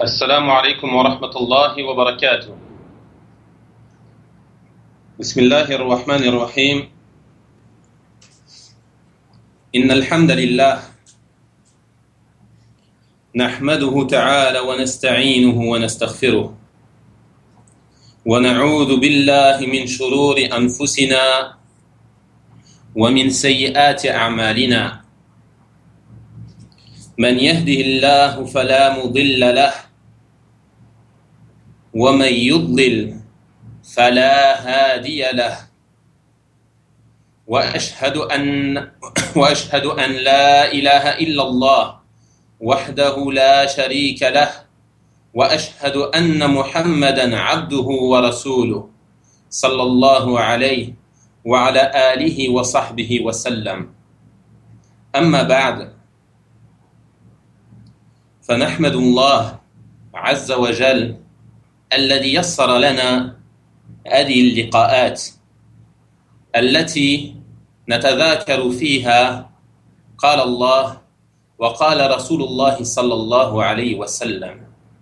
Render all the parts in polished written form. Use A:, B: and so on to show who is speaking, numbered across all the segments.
A: السلام عليكم ورحمة الله وبركاته. بسم الله الرحمن الرحيم. إن الحمد لله نحمده تعالى ونستعينه ونستغفره ونعوذ بالله من شرور أنفسنا ومن سيئات أعمالنا. من يهده الله فلا مضل له ومن يضلل فلا هادي له وأشهد أن لا إله إلا الله وحده لا شريك له وأشهد أن محمدا عبده ورسوله صلى الله عليه وعلى آله وصحبه وسلم. أما بعد، فنحمد الله عز وجل الذي يسر لنا هذه اللقاءات التي نتذاكر فيها قال الله وقال رسول الله صلى الله عليه وسلم.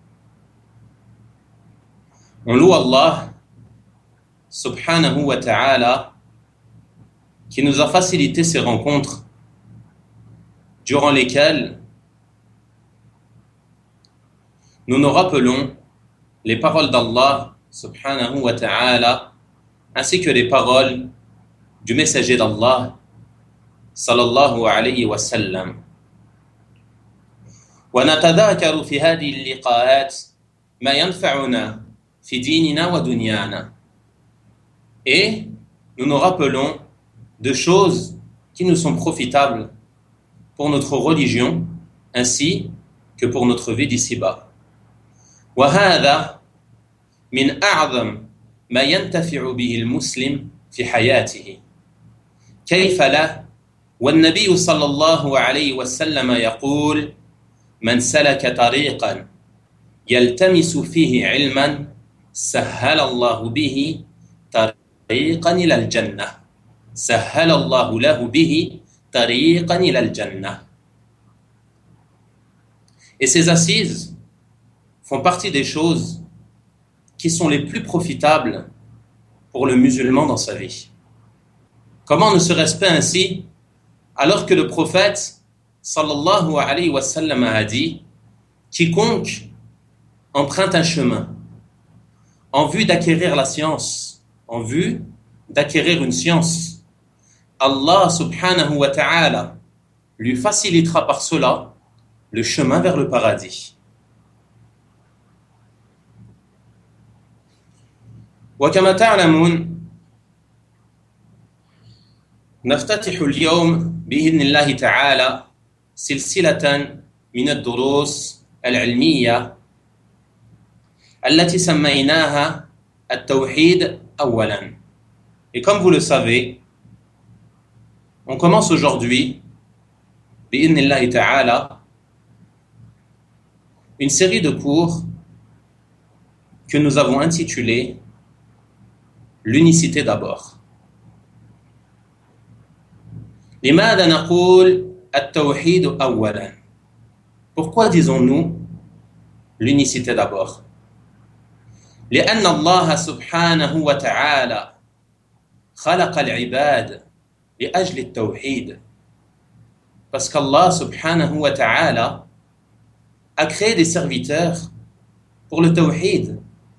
A: On loue Allah subhanahu wa ta'ala qui nous a facilité ces rencontres durant lesquelles nous nous rappelons les paroles d'Allah subhanahu wa ta'ala ainsi que les paroles du messager d'Allah sallallahu alayhi wa sallam. ونتذاكر في هذه اللقاءات ما ينفعنا في ديننا ودنيانا. Et nous nous rappelons de choses qui nous sont profitables pour notre religion ainsi que pour notre vie d'ici-bas. وهذا من أعظم ما ينتفع به المسلم في حياته. كيف لا والنبي صلى الله عليه وسلم يقول: من سلك طريقا يلتمس فيه علما سهل الله به طريقا إلى الجنة. سهل الله له به طريقا إلى الجنة. Et ces assises font partie des choses qui sont les plus profitables pour le musulman dans sa vie. Comment ne serait-ce pas ainsi alors que le prophète sallallahu alayhi wa sallam a dit: quiconque emprunte un chemin en vue d'acquérir la science, en vue d'acquérir une science, Allah subhanahu wa ta'ala lui facilitera par cela le chemin vers le paradis. وكما تعلمون نفتتح اليوم بإذن الله تعالى سلسلة من الدروس العلمية التي سميناها التوحيد أولاً. Et comme vous le savez, on commence aujourd'hui بإذن الله تعالى une série de cours que nous avons intitulée l'unicité d'abord. لماذا نقول التوحيد أولاً? Pourquoi disons-nous l'unicité d'abord? لأن الله سبحانه وتعالى خلق العباد لأجل التوحيد. Parce qu'Allah subhanahu wa ta'ala a créé des serviteurs pour le tawhid.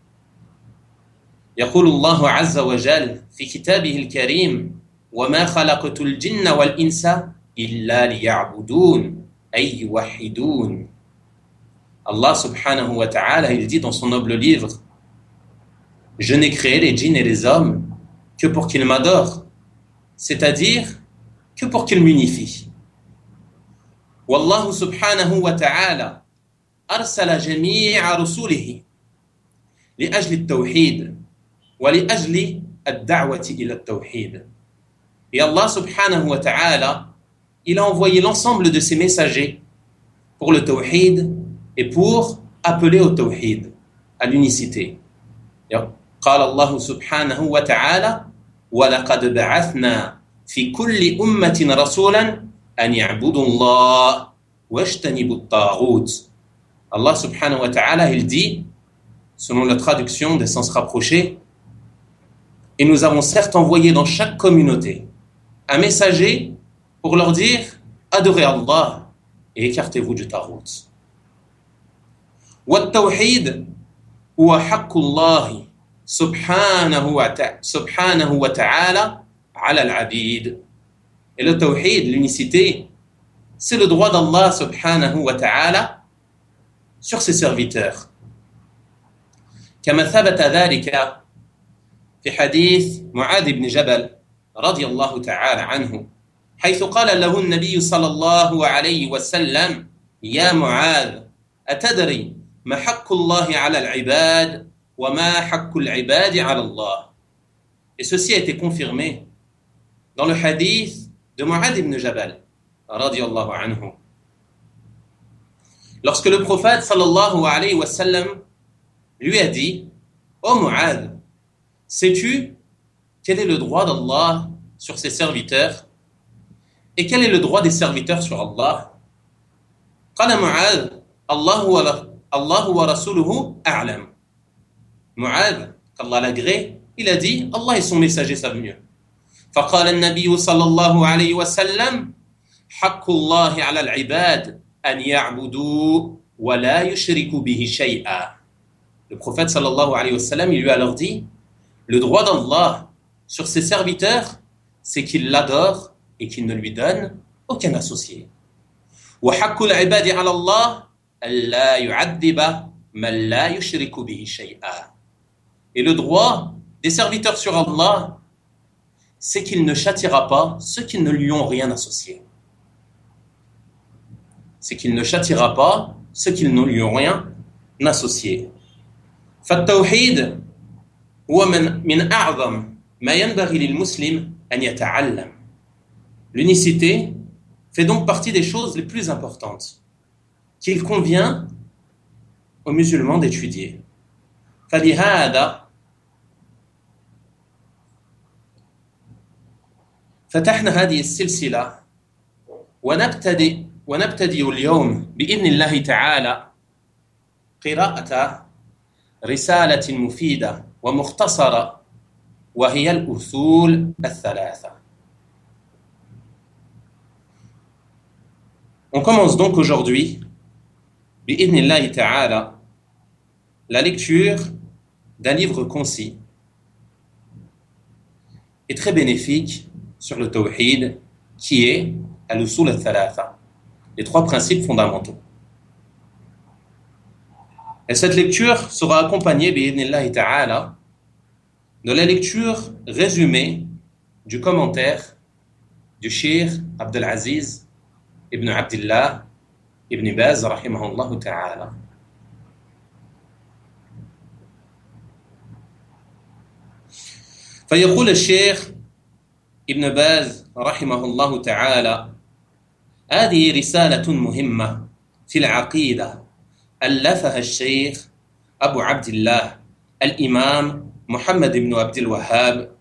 A: يقول الله عز وجل في كتابه الكريم: وما خلقت الجن والإنس إلا ليعبدون أي يوحدون. Allah subhanahu wa ta'ala, il dit dans son noble livre: je n'ai créé les djinns et les hommes que pour qu'ils m'adorent, c'est-à-dire que pour qu'ils m'unifient. والله سبحانه وتعالى أرسل جميع رسله لأجل التوحيد ولأجل الدعوة إلى التوحيد. Et Allah subhanahu wa ta'ala, il a envoyé l'ensemble de ses messagers pour le tawhid et pour appeler au tawhid, à l'unicité. قال الله سبحانه وتعالى: وَلَقَدْ بَعَثْنَا فِي كُلِّ أُمَّةٍ رَسُولًا أَنْ يَعْبُدُوا اللَّهَ وَاجْتَنِبُوا الطَّاغُوتَ. Allah subhanahu wa ta'ala, il dit, selon la traduction des sens rapprochés, et nous avons certes envoyé dans chaque communauté un messager pour leur dire adorez Allah et écartez-vous du tarout. والتوحيد هو حق الله سبحانه وتعالى على العبيد. Et le tawhid, l'unicité, c'est le droit d'Allah subhanahu wa ta'ala sur ses serviteurs. كما ثبت ذلك في حديث معاذ بن جبل رضي الله تعالى عنه حيث قال له النبي صلى الله عليه وسلم يا معاذ أتدري ما حق الله على العباد وما حق العباد على الله. Et ceci a été confirmé dans le hadith de Mu'adh ibn Jabal radiyallahu anhu. Lorsque le prophète sallallahu alayhi wa sallam lui a dit ô Mu'adh, sais-tu quel est le droit d'Allah sur ses serviteurs et quel est le droit des serviteurs sur Allah? قال معاذ الله ورسوله أعلم. Mu'adh, qu'Allah l'agrée, il a dit Allah et son messager savent mieux. فقال النبي صلى الله عليه وسلم حق الله على العباد أن يعبدوا ولا يشركوا به شيئا. Le prophète sallallahu alayhi wa sallam, il lui a alors dit le droit d'Allah sur ses serviteurs, c'est qu'il l'adore et qu'il ne lui donne aucun associé. وحق العباد على الله ألا يعذب من لا يشرك به شيئا. Et le droit des serviteurs sur Allah, c'est qu'il ne châtiera pas ceux qui ne lui ont rien associé. C'est qu'il ne châtiera pas ceux qui ne lui ont rien associé. فالتوحيد هو من أعظم ما ينبغي للمسلم أن يتعلم. L'unicité fait donc partie des choses les plus importantes qu'il convient aux musulmans d'étudier. فلهذا فتحنا هذه السلسلة ونبتدئ اليوم بإذن الله تعالى قراءة رسالة مفيدة ومختصرة وهي الأصول الثلاثة. On commence donc aujourd'hui بإذن الله تعالى la lecture d'un livre concis et très bénéfique sur le tawhid qui est al-usul al-thalatha, les trois principes fondamentaux. Et cette lecture sera accompagnée bi'idhnillahi ta'ala de la lecture résumée du commentaire du Cheikh Abdel Aziz ibn Abdillah ibn Baz rahimahullah ta'ala. فيقول الشيخ ابن باز رحمه الله تعالى هذه رسالة مهمة في العقيدة ألفها الشيخ أبو عبد الله الإمام محمد بن عبد الوهاب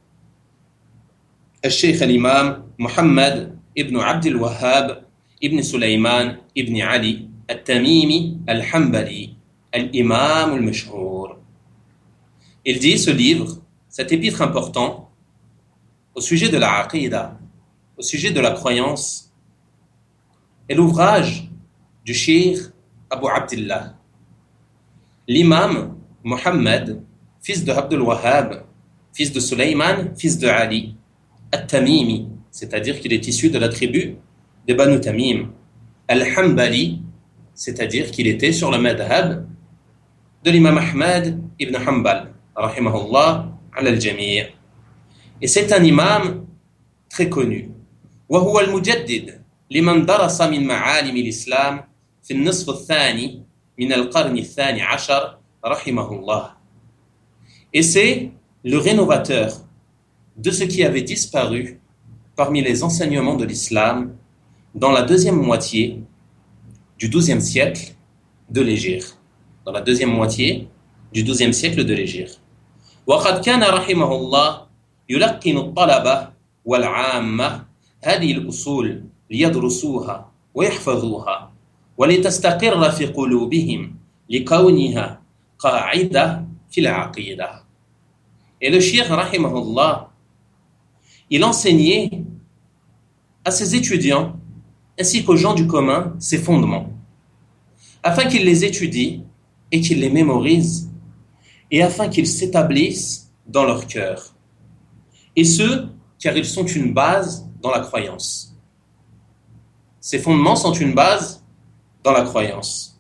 A: الشيخ الإمام محمد بن عبد الوهاب ابن سليمان ابن علي التميمي الحنبلي الإمام المشهور. Il dit ce livre, cet épître important au sujet de la aqidah, au sujet de la croyance, est l'ouvrage du Cheikh Abu Abdillah, l'imam Mohammed, fils de Abdul Wahhab, fils de Sulayman, fils de Ali, At-Tamimi, c'est-à-dire qu'il est issu de la tribu des Banu Tamim, Al-Hanbali, c'est-à-dire qu'il était sur le madhab de l'imam Ahmad ibn Hanbal, rahimahullah ala al-jami'. Et c'est un imam très connu. وهو المجدد لمن درس من معالم الإسلام في النصف الثاني من القرن الثاني عشر رحمه الله. Et c'est le rénovateur de ce qui avait disparu parmi les enseignements de l'islam dans la deuxième moitié du XIIe siècle de l'Hégire. Dans la deuxième moitié du XIIe siècle de l'Hégire. وقد كان رحمه الله يلقن الطلبة والعامة هذه الأصول ليدرسوها ويحفظوها ولتستقر في قلوبهم لكونها قاعدة في العقيدة. Et le cheikh, rahimahullah, il enseignait à ses étudiants ainsi qu'aux gens du commun ces fondements, afin qu'ils les étudient et qu'ils les mémorisent, et afin qu'ils s'établissent dans leur cœur. Et ce, car ils sont une base dans la croyance. Ces fondements sont une base dans la croyance.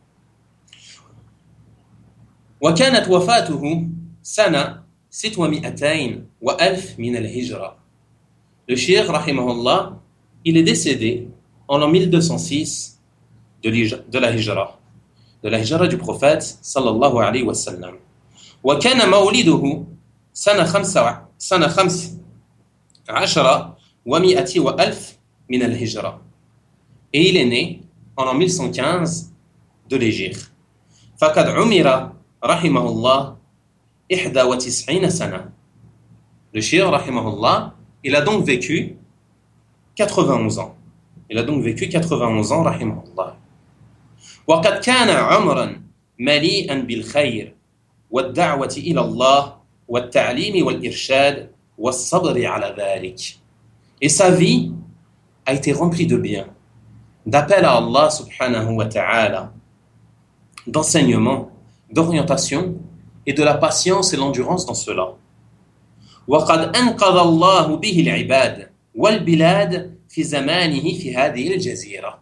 A: وكانت وفاته سنة 600 من الهجرة. Le cheikh, rahimahullah, il est décédé en l'an 1206 de la hijra du prophète sallallahu alayhi wa sallam. وكان مولده سنة 15 من الهجرة. Et il est né en l'an 1115 de l'Hégire. فقد عمر رحمه الله 91 سنة. Le cheikh, rahimahullah, il a donc vécu 91 ans. Il a donc vécu 91 ans, rahimahullah. وقد كان عمرا مليئا بالخير والدعوة إلى الله والتعليم والإرشاد والصبر على ذلك. Et sa vie a été remplie de bien, d'appel à Allah subhanahu wa ta'ala, d'enseignement, d'orientation et de la patience et l'endurance dans cela. وقد أنقذ الله به العباد والبلاد في زمانه في هذه الجزيرة.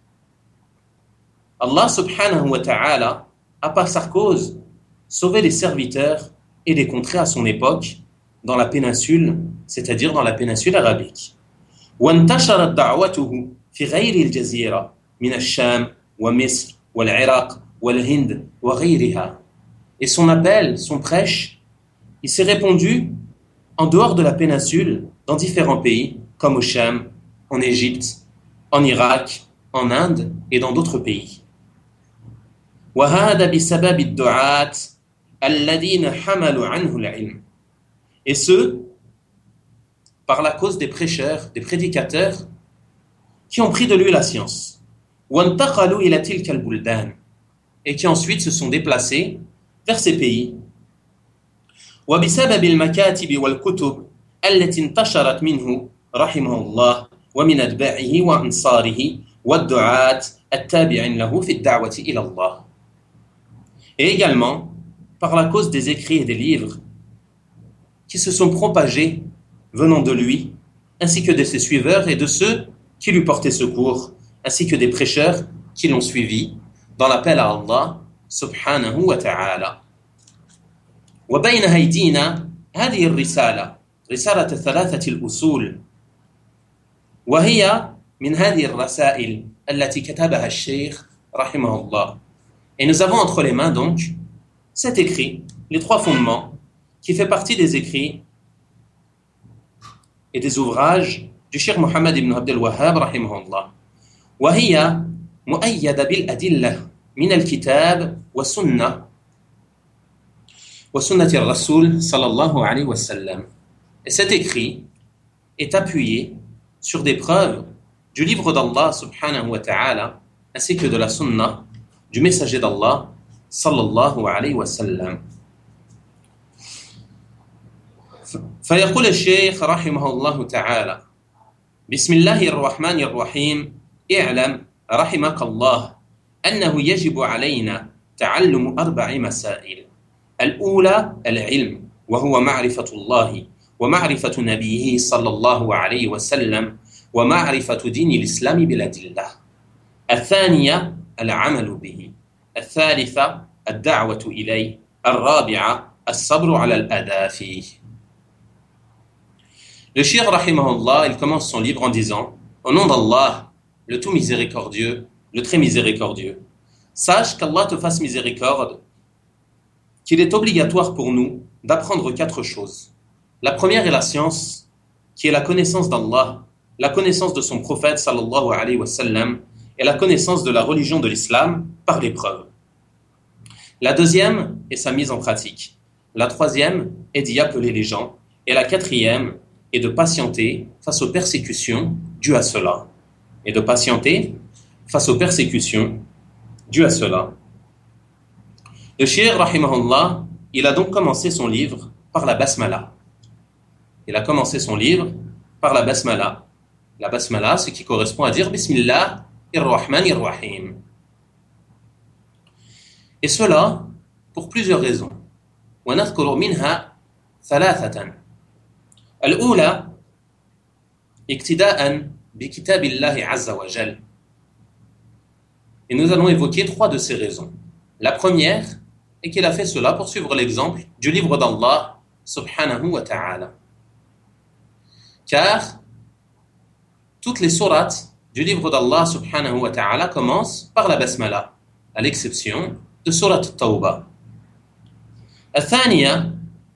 A: Allah subhanahu wa ta'ala a par sa cause sauvé les serviteurs et les contrées à son époque dans la péninsule, c'est-à-dire dans la péninsule arabique. وانتشرت دعوته في غير الجزيرة من الشام ومصر والعراق والهند وغيرها. Et son appel, son prêche, il s'est répandu en dehors de la péninsule, dans différents pays, comme au Cham, en Égypte, en Irak, en Inde et dans d'autres pays. وهذا بسبب الدعاة الذين حملوا عنه العلم. Et ce, par la cause des prêcheurs, des prédicateurs, qui ont pris de lui la science. وانتقلوا إلى تلك البلدان. Et qui ensuite se sont déplacés vers ces pays. وبسبب المكاتب والكتب التي انتشرت منه رحمه الله ومن أتباعه وأنصاره والدعاة التابعين له في الدعوة إلى الله. Et également par la cause des écrits et des livres qui se sont propagés venant de lui, ainsi que de ses suiveurs et de ceux qui lui portaient secours, ainsi que des prêcheurs qui l'ont suivi dans l'appel à Allah subhanahu wa ta'ala. وبين أيدينا هذه الرسالة رسالة ثلاثة الأصول وهي من هذه الرسائل التي كتبها الشيخ رحمه الله. Et nous avons entre les mains donc cet écrit, les trois fondements, qui fait partie des écrits et des ouvrages du Cheikh Mohammed ibn Abdel Wahhab رحمه الله. وهي مؤيدة بالأدلة من الكتاب والسنة وسنة الرسول صلى الله عليه وسلم. Et cet écrit est appuyé sur des preuves du livre d'Allah subhanahu wa ta'ala ainsi que de la sunna du messager d'Allah sallallahu alayhi wa sallam. فيقول الشيخ رحمه الله تعالى: بسم الله الرحمن الرحيم اعلم رحمك الله أنه يجب علينا تعلم 4 مسائل. الأولى العلم وهو معرفة الله ومعرفة نبيه صلى الله عليه وسلم ومعرفة دين الإسلام بالأدلة. الثانية العمل به. الثالثة الدعوة إليه. الرابعة الصبر على الأذى فيه. Le cheikh rahimahullah, il commence son livre en disant: au nom d'Allah, le tout miséricordieux, le très miséricordieux, sache qu'Allah te fasse miséricorde, qu'il est obligatoire pour nous d'apprendre 4 choses. La première est la science, qui est la connaissance d'Allah, la connaissance de son prophète sallallahu alayhi wa sallam et la connaissance de la religion de l'islam par l'épreuve. La deuxième est sa mise en pratique. La troisième est d'y appeler les gens. Et la quatrième est de patienter face aux persécutions dues à cela. Et de patienter face aux persécutions dues à cela. Le Cheikh, rahimahullah, il a donc commencé son livre par la basmala. Il a commencé son livre par la basmala. La basmala, ce qui correspond à dire Bismillah ar-Rahman ar-Rahim. Et cela pour plusieurs raisons. ونذكر منها ثلاثة. الأولى اقتداء بكتاب الله عز وجل. Et nous allons évoquer trois de ces raisons. La première est qu'il a fait cela pour suivre l'exemple du livre d'Allah subhanahu wa ta'ala. Car toutes les sourates du livre d'Allah subhanahu wa ta'ala commencent par la basmala, à l'exception de sourate Tawbah. الثانية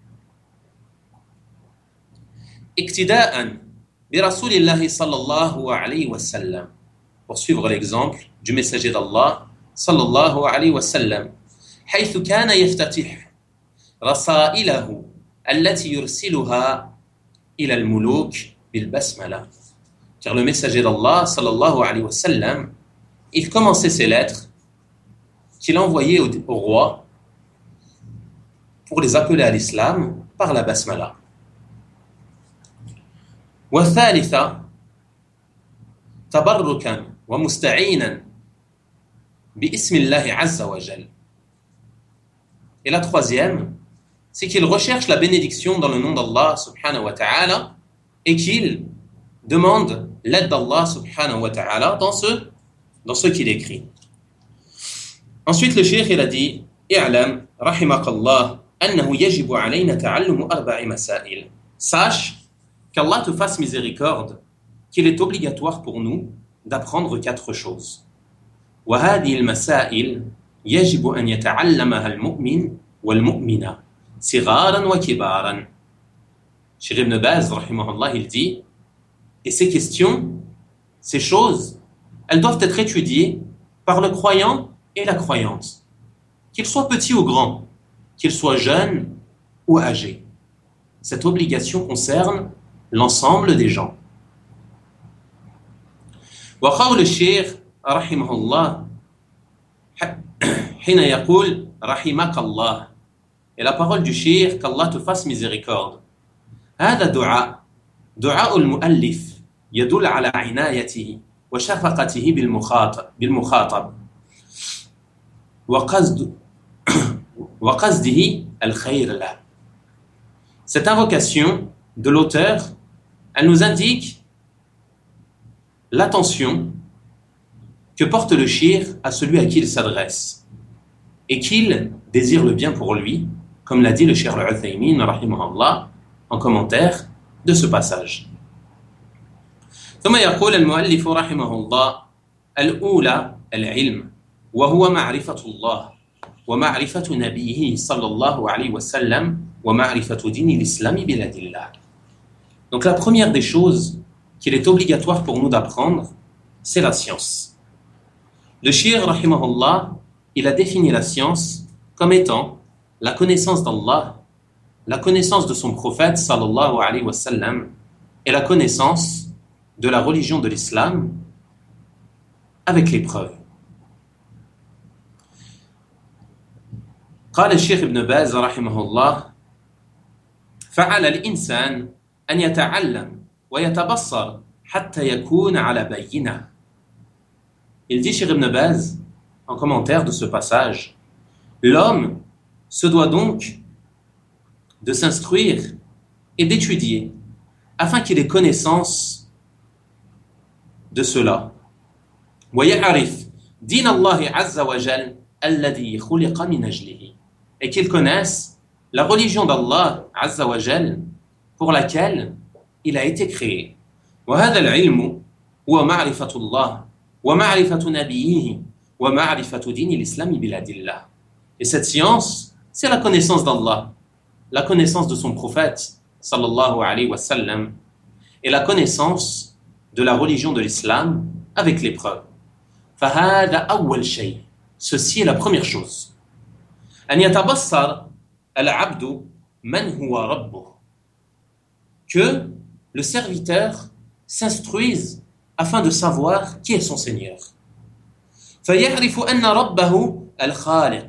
A: اقتداء برسول الله صلى الله عليه وسلم, pour suivre l'exemple du messager d'Allah صلى الله عليه وسلم, حيث كان يفتتح رسائله التي يرسلها إلى الملوك بالبسملة. Car le messager d'Allah صلى الله عليه وسلم, il commençait ses lettres qu'il envoyait au roi pour les appeler à l'islam par la basmala. والثالثة تبركا ومستعينا باسم الله عز وجل. Et la troisième, c'est qu'il recherche la bénédiction dans le nom d'Allah subhanahu wa ta'ala et qu'il demande l'aide d'Allah subhanahu wa ta'ala dans ce qu'il écrit. Ensuite, le cheikh il a dit اعلم رحمك الله أنه يجب علينا تعلم 4 مسائل. Sache qu'Allah te fasse miséricorde, qu'il est obligatoire pour nous d'apprendre 4 choses. وهذه المسائل يجب أن يتعلمها المؤمن والمؤمنة صغارا وكبارا. Cheikh Ibn Baz rahimahullah, il dit, et ces questions, ces choses, elles doivent être étudiées par le croyant et la croyante, qu'il soit petit ou grand, qu'il soit jeune ou âgé. Cette obligation concerne l'ensemble des gens. وقول الشيخ رحمه الله حين يقول رحمك الله, et la parole du cheikh, qu'Allah te fasse miséricorde, هذا دعاء المؤلف يدل على عنايته وشفقته بالمخاطب وقصده الخير له. Cette invocation de l'auteur, elle nous indique l'attention que porte le shir à celui à qui il s'adresse et qu'il désire le bien pour lui, comme l'a dit le Cheikh Al-Uthaymin rahimahullah en commentaire de ce passage. ثم يقول المؤلف رحمه الله الأولى العلم وهو معرفة الله ومعرفة نبيه صلى الله عليه وسلم ومعرفة دين الإسلام بالأدلة. Donc la première des choses qu'il est obligatoire pour nous d'apprendre, c'est la science. Le Cheikh rahimahullah, il a défini la science comme étant la connaissance d'Allah, la connaissance de son prophète sallallahu alayhi wa sallam et la connaissance de la religion de l'islam avec les preuves. قال الشيخ ابن باز رحمه الله فعلى الإنسان أن يتعلم ويتبصر حتى يكون على بينة. Il dit Cheikh Ibn Baz en commentaire de ce passage, l'homme se doit donc de s'instruire et d'étudier afin qu'il ait connaissance de cela. ويعرف دين الله عز وجل الذي خلق من أجله, et qu'il connaisse la religion d'Allah Azza wa Jal pour laquelle il a été créé. وهذا العلم هو معرفة الله ومعرفة نبيه ومعرفة دين الإسلام بالأدلة. Et cette science, c'est la connaissance d'Allah, la connaissance de son prophète sallallahu alayhi wa sallam et la connaissance de la religion de l'islam avec les preuves. فهذا أول شيء. Ceci est la première chose. أن يتبصر العبد من هو ربه. Que le serviteur s'instruise afin de savoir qui est son Seigneur. فيعرف أن ربه الخالق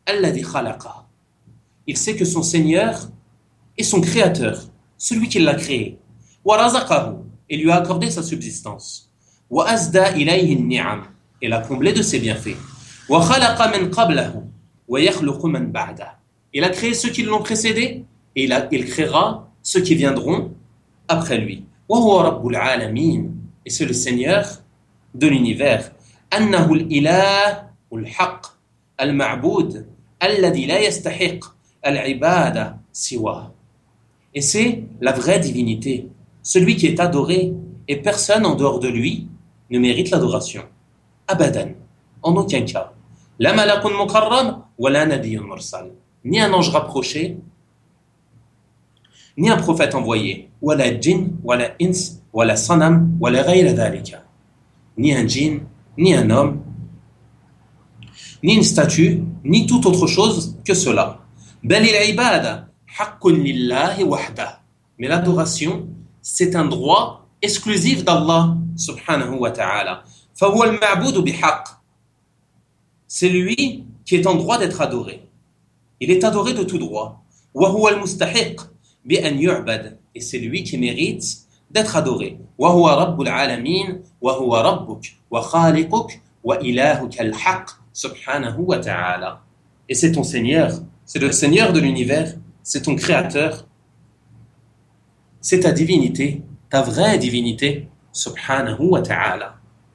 A: الذي خلقه. Il sait que son Seigneur est son créateur, celui qui l'a créé. ورزقه, et lui a accordé sa subsistance. وأسدى إليه النعم, et l'a comblé de ses bienfaits. وخلق من قبله ويخلق من بعده. Il a créé ceux qui l'ont précédé et il créera ceux qui viendront après lui. وهو رب العالمين, et c'est le Seigneur de l'univers. أنه الإله الحق المعبود الذي لا يستحق العبادة سواه. Et c'est la vraie divinité, celui qui est adoré, et personne en dehors de lui ne mérite l'adoration. Abadan, en aucun cas. La malakun mukarram wa la nabiyyun mursal. Ni un ange rapproché, ni un prophète envoyé. Wa la djinn, wa la ins, wa la sanam, wa la ghayra dhalika. Ni un djinn, ni un homme, ni une statue, ni toute autre chose que cela. Bal al-ibada haqqun lillahi wahdah. Mais l'adoration, c'est un droit exclusif d'Allah subhanahu wa ta'ala. Fahuwa al-ma'boudu bihaqq. C'est lui qui est en droit d'être adoré. Il est adoré de tout droit. Wa huwa al-mustahiq bi an yu'bad. Et c'est lui qui mérite d'être adoré. Wa huwa rabbul alamin wa huwa rabbuk wa khaliquk wa ilahuk al-haqq subhanahu wa ta'ala. Et c'est ton Seigneur, c'est le Seigneur de l'univers, c'est ton Créateur, c'est ta divinité, ta vraie divinité, subhanahu wa ta'ala.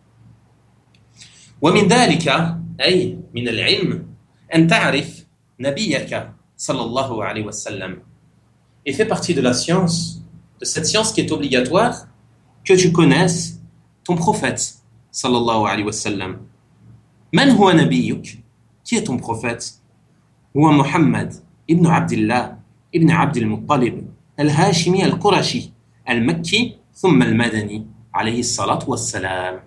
A: ومن ذلك أي من العلم أن تعرف نبيك صلى الله عليه وسلم. Et fait partie de la science, de cette science qui est obligatoire, que tu connaisses ton prophète sallallahu alayhi wa sallam. من هو نبيك? Qui est ton prophète? هو محمد ابن عبد الله ابن عبد المطلب الهاشمي القرشي المكي ثم المدني عليه الصلاة والسلام.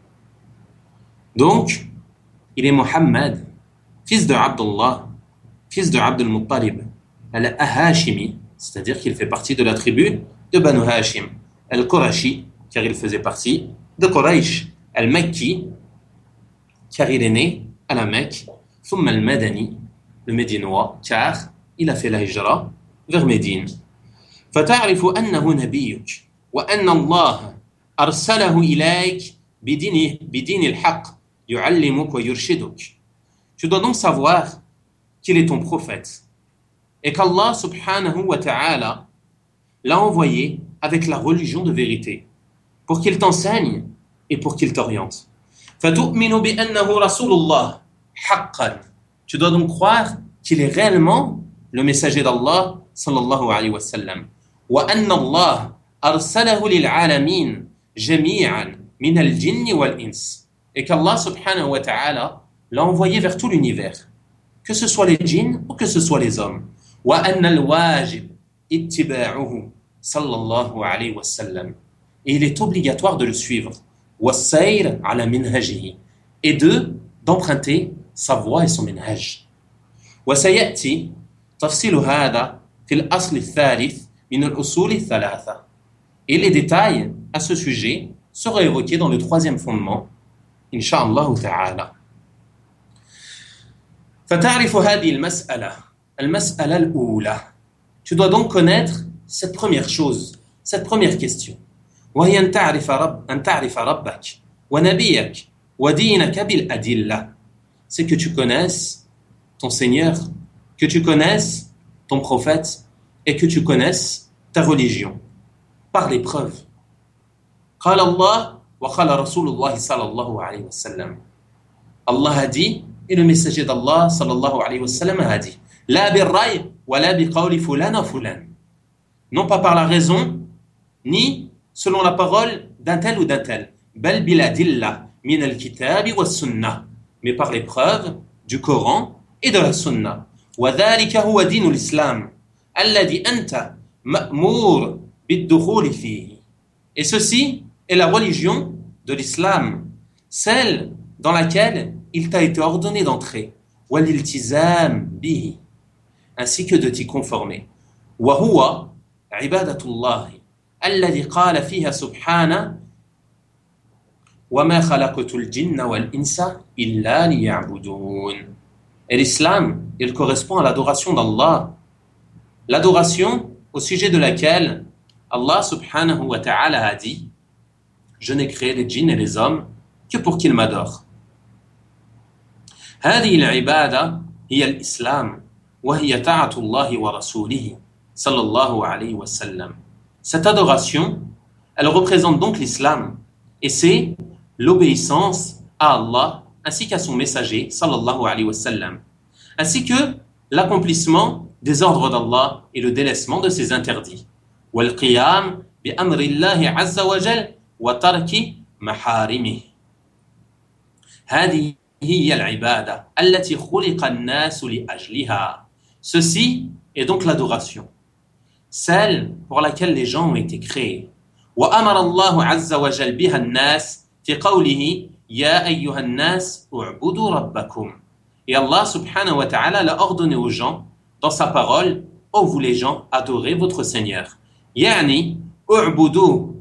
A: Donc, il est Mohammed, fils de Abdullah, fils de Abd al-Muttalib, al-Hashimi, c'est-à-dire qu'il fait partie de la tribu de Banu Hashim, al-Qurashi, car il faisait partie de Quraysh, al-Makki, car il est né à la Mecque, ثم al-Madani, le Médinois, car il a fait la hijra vers Médine. فتعرف أنه نبيك وأن الله أرسله إليك بدين الحق يعلمك ويرشدك. Tu dois donc savoir qu'il est ton prophète et qu'Allah subhanahu wa ta'ala l'a envoyé avec la religion de vérité pour qu'il t'enseigne et pour qu'il t'oriente. فتؤمن بأنه رسول الله حقا. Tu dois donc croire qu'il est réellement le messager d'Allah sallallahu alayhi wa sallam. وأن الله أرسله للعالمين جميعا من الجن والإنس. Et qu'Allah subhanahu wa ta'ala l'a envoyé vers tout l'univers, que ce soit les djinns ou que ce soit les hommes. وأن الواجب اتباعه صلى الله عليه وسلم. Et il est obligatoire de le suivre. والسير على منهجه. Et d'emprunter sa voie et son minhaj. وسيأتي تفصيل هذا في الأصل الثالث من الأصول الثلاثة. Et les détails à ce sujet seront évoqués dans le troisième fondement, Inch'Allah ta'ala. فتعرف هذه المسألة الأولى. Tu dois donc connaître cette première chose, cette première question. وهي أن تعرف ربك ونبيك ودينك بالأدلة. C'est que tu connaisses ton Seigneur, que tu connaisses ton prophète et que tu connaisses ta religion par les preuves. قال الله وقال رسول الله صلى الله عليه وسلم. Allah a dit et le messager d'Allah sallallahu alayhi wa sallam a dit لا بالرأي ولا بقول فلان وفلان. Non pas par la raison ni selon la parole d'un tel ou d'un tel. بل بالأدلة من الكتاب والسنة. Mais par les preuves du Coran et de la Sunna. وذلك هو دين الإسلام الذي أنت مأمور بالدخول فيه. Et ceci est la religion de l'islam, celle dans laquelle il t'a été ordonné d'entrer. والالتزام به. Ainsi que de t'y conformer. وهو عبادة الله الذي قال فيها سبحانه وما خلقت الجن والإنس إلا ليعبدون. Et l'islam, il correspond à l'adoration d'Allah. L'adoration au sujet de laquelle Allah subhanahu wa ta'ala a dit « Je n'ai créé les djinns et les hommes que pour qu'ils m'adorent ». هذه العبادة هي الإسلام وهي طاعة الله ورسوله صلى الله عليه وسلم. Cette adoration, elle représente donc l'islam et c'est l'obéissance à Allah ainsi qu'à son messager sallallahu alayhi wa sallam, ainsi que l'accomplissement des ordres d'Allah et le délaissement de ses interdits. والقيام بأمر الله عز وجل وترك محارمه. هذه هي العبادة التي خلق الناس لأجلها. Ceci est donc l'adoration, celle pour laquelle les gens ont été créés. وأمر الله عز وجل بها الناس في قوله يا أيها الناس اعبدوا ربكم. Et Allah subhanahu wa ta'ala l'a ordonné aux gens dans sa parole, ô vous les gens, adorez votre Seigneur. يعني اعبدوه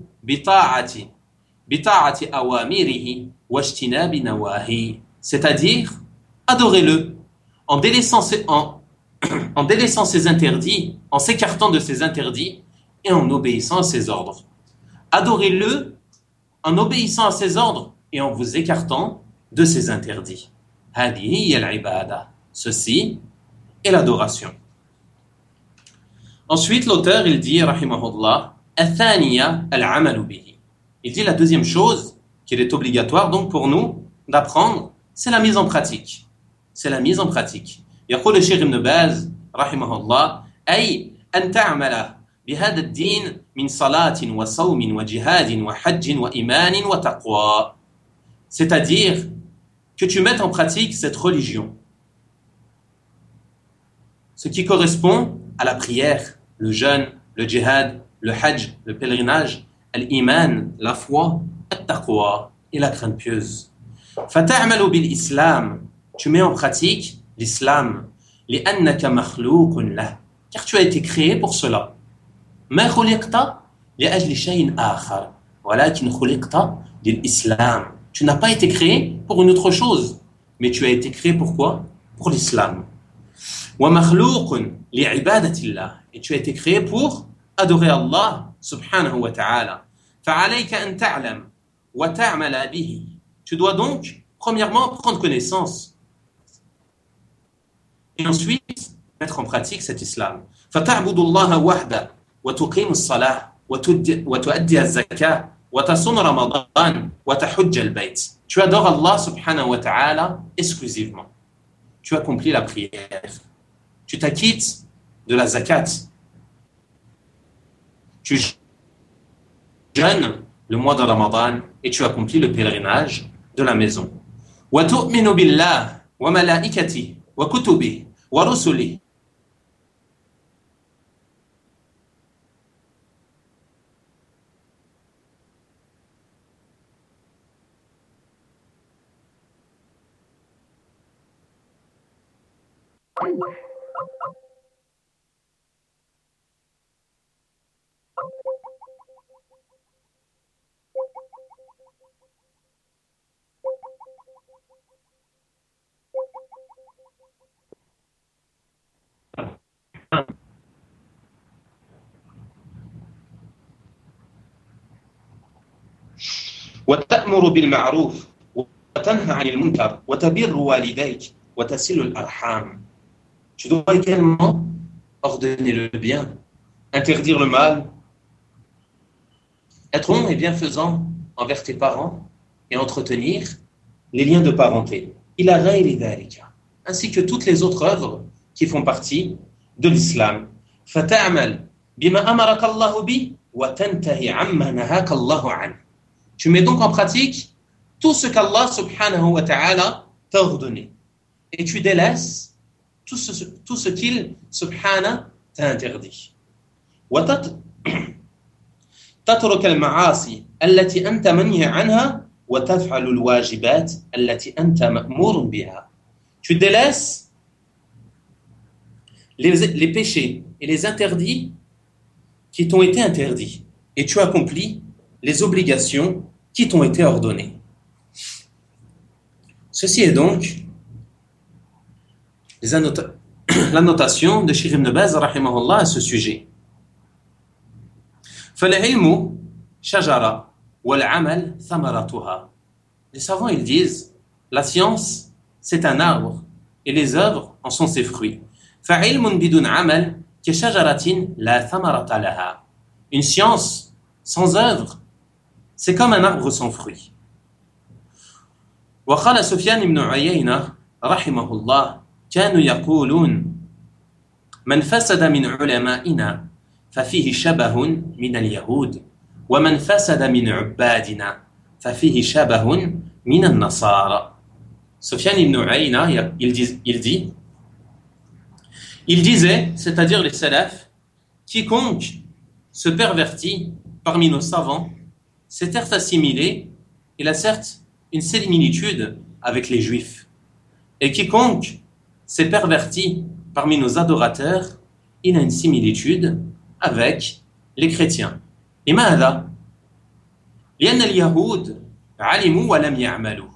A: بطاعة أوامره واجتناب نواهيه. C'est-à-dire, adorez-le en délaissant ses interdits, en s'écartant de ses interdits et en obéissant à ses ordres. Adorez-le en obéissant à ses ordres et en vous écartant de ses interdits. هذه هي العبادة. Ceci est l'adoration. Ensuite, l'auteur, il dit, rahimahullah, الثانية العمل به. Il dit la deuxième chose qu'il est obligatoire donc pour nous d'apprendre, c'est la mise en pratique. C'est la mise en pratique. يقول الشيخ ابن باز رحمه الله أي أن تعمل بهذا الدين من صلاة وصوم وجهاد وحج وإيمان وتقوى. C'est-à-dire que tu mettes en pratique cette religion. Ce qui correspond à la prière, le jeûne, le djihad, le hajj, le pèlerinage, l'iman, la foi, التقوى et la crainte pieuse. فتعمل بالإسلام. Tu mets en pratique l'islam. لأنك مخلوق له. Car tu as été créé pour cela. ما خلقت لأجل شيء آخر ولكن خلقت للإسلام. Tu n'as pas été créé pour une autre chose, mais tu as été créé pour quoi? Pour l'islam. ومخلوق لعبادة الله. Et tu as été créé pour adorer Allah subhanahu wa ta'ala. فعليك أن تعلم وتعمل به. Tu dois donc, premièrement, prendre connaissance et ensuite mettre en pratique cet islam. فتعبد الله وحده وتقيم الصلاة وتؤدي الزكاة وتصوم رمضان وتحج البيت. Tu adores Allah subhanahu wa ta'ala exclusivement. Tu accomplis la prière. Tu t'acquittes de la zakat. Tu jeûnes le mois de Ramadan et tu accomplis le pèlerinage de la maison. وتؤمن بالله وملائكته وكتبه ورسله. وتأمر بالمعروف وتنهى عن المنكر وتبر والديك وتصل الأرحام. Tu dois également ordonner le bien, interdire le mal, être bon et bienfaisant envers tes parents et entretenir les liens de parenté. إلى غير ذلك, ainsi que toutes les autres œuvres qui font partie de l'islam. فتعمل بما أمرك الله به وتنتهي عما نهاك الله عنه. Tu mets donc en pratique tout ce qu'Allah subhanahu wa ta'ala t'a ordonné. Et tu délaisses tout ce qu'il subhanahu t'a interdit. تترك المعاصي التي أنت منهي عنها وتفعل الواجبات التي أنت مأمور بها. Tu délaisses les péchés et les interdits qui t'ont été interdits. Et tu accomplis les obligations qui t'ont été ordonnées. Ceci est donc la notation de Cheikh Ibn Baz rahimahullah à ce sujet. فالعلم شجرة والعمل ثمرتها. Les savants ils disent la science c'est un arbre et les œuvres en sont ses fruits. فعلم بدون عمل كشجرة لا ثمرة لها. Une science sans œuvre c'est comme un arbre sans fruits. وقال سفيان بن عيينة رحمه الله كانوا يقولون من فسد من علمائنا ففيه شبه من اليهود ومن فسد من عبادنا ففيه شبه من النصارى. Sufyan ibn Uyayna, il disait, c'est-à-dire les salafs, quiconque se pervertit parmi nos savants, c'est certes assimilé, il a certes une similitude avec les juifs. Et quiconque s'est perverti parmi nos adorateurs, il a une similitude avec les chrétiens. Et ماذا؟ لأن اليهود علموا ولم يعملوا.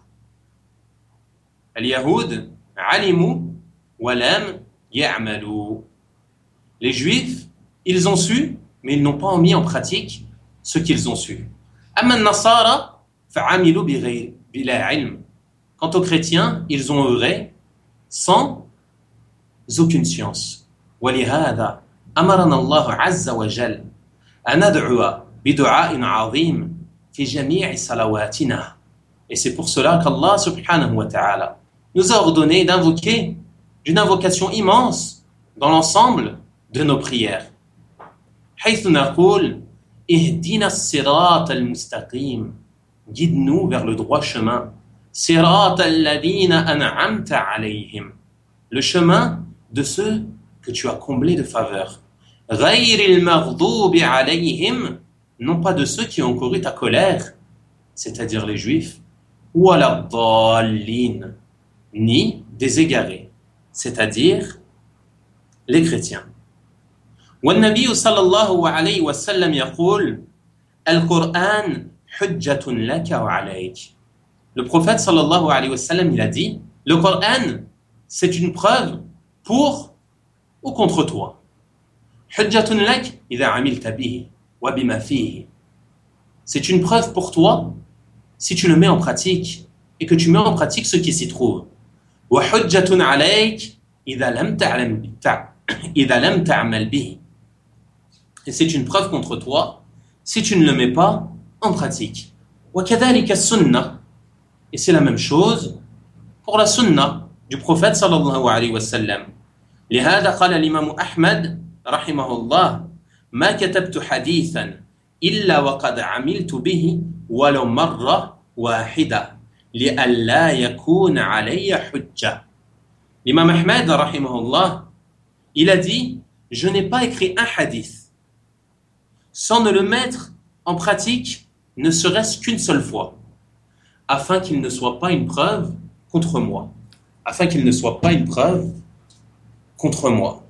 A: اليهود علموا ولم يعملوا. Les juifs, ils ont su, mais ils n'ont pas mis en pratique ce qu'ils ont su. أما النصارى فعملوا بلا علم. Quant aux chrétiens, ils ont œuvré sans aucune science. ولهذا أمرنا الله عز وجل أن ندعو بدعاء عظيم في جميع صلواتنا. Et c'est pour cela qu'Allah subhanahu wa ta'ala nous a ordonné d'invoquer d'une invocation immense dans l'ensemble de nos prières. حيث نقول اهدنا الصراط المستقيم. Guide-nous vers le droit chemin. صراط الذين أنعمت عليهم. Le chemin de ceux que tu as comblés de faveur. غير المغضوب عليهم. Non pas de ceux qui ont couru ta colère, c'est-à-dire les juifs, ولا الضالين, ni des égarés, c'est-à-dire les chrétiens. والنبي صلى الله عليه وسلم يقول القرآن حجة لك وعليك. Le prophète sallallahu alayhi wa sallam, il a dit, le Coran, c'est une preuve pour ou contre toi. حجة لك إذا عملت به وبما فيه. C'est une preuve pour toi si tu le mets en pratique et que tu mets en pratique ce qui s'y trouve. وحجة عليك إذا لم تعمل به. Et c'est une preuve contre toi si tu ne le mets pas en pratique. وكذلك السنة. Et c'est la même chose pour la sunna du prophète sallallahu alayhi wa sallam. لهذا قال الإمام أحمد رحمه الله ما كتبت حديثا إلا وقد عملت به ولو مرة واحدة لئلا يكون علي حجة. L'imam Ahmed رحمه الله, il a dit, je n'ai pas écrit un hadith sans ne le mettre en pratique ne serait-ce qu'une seule fois, afin qu'il ne soit pas une preuve contre moi. Afin qu'il ne soit pas une preuve contre moi.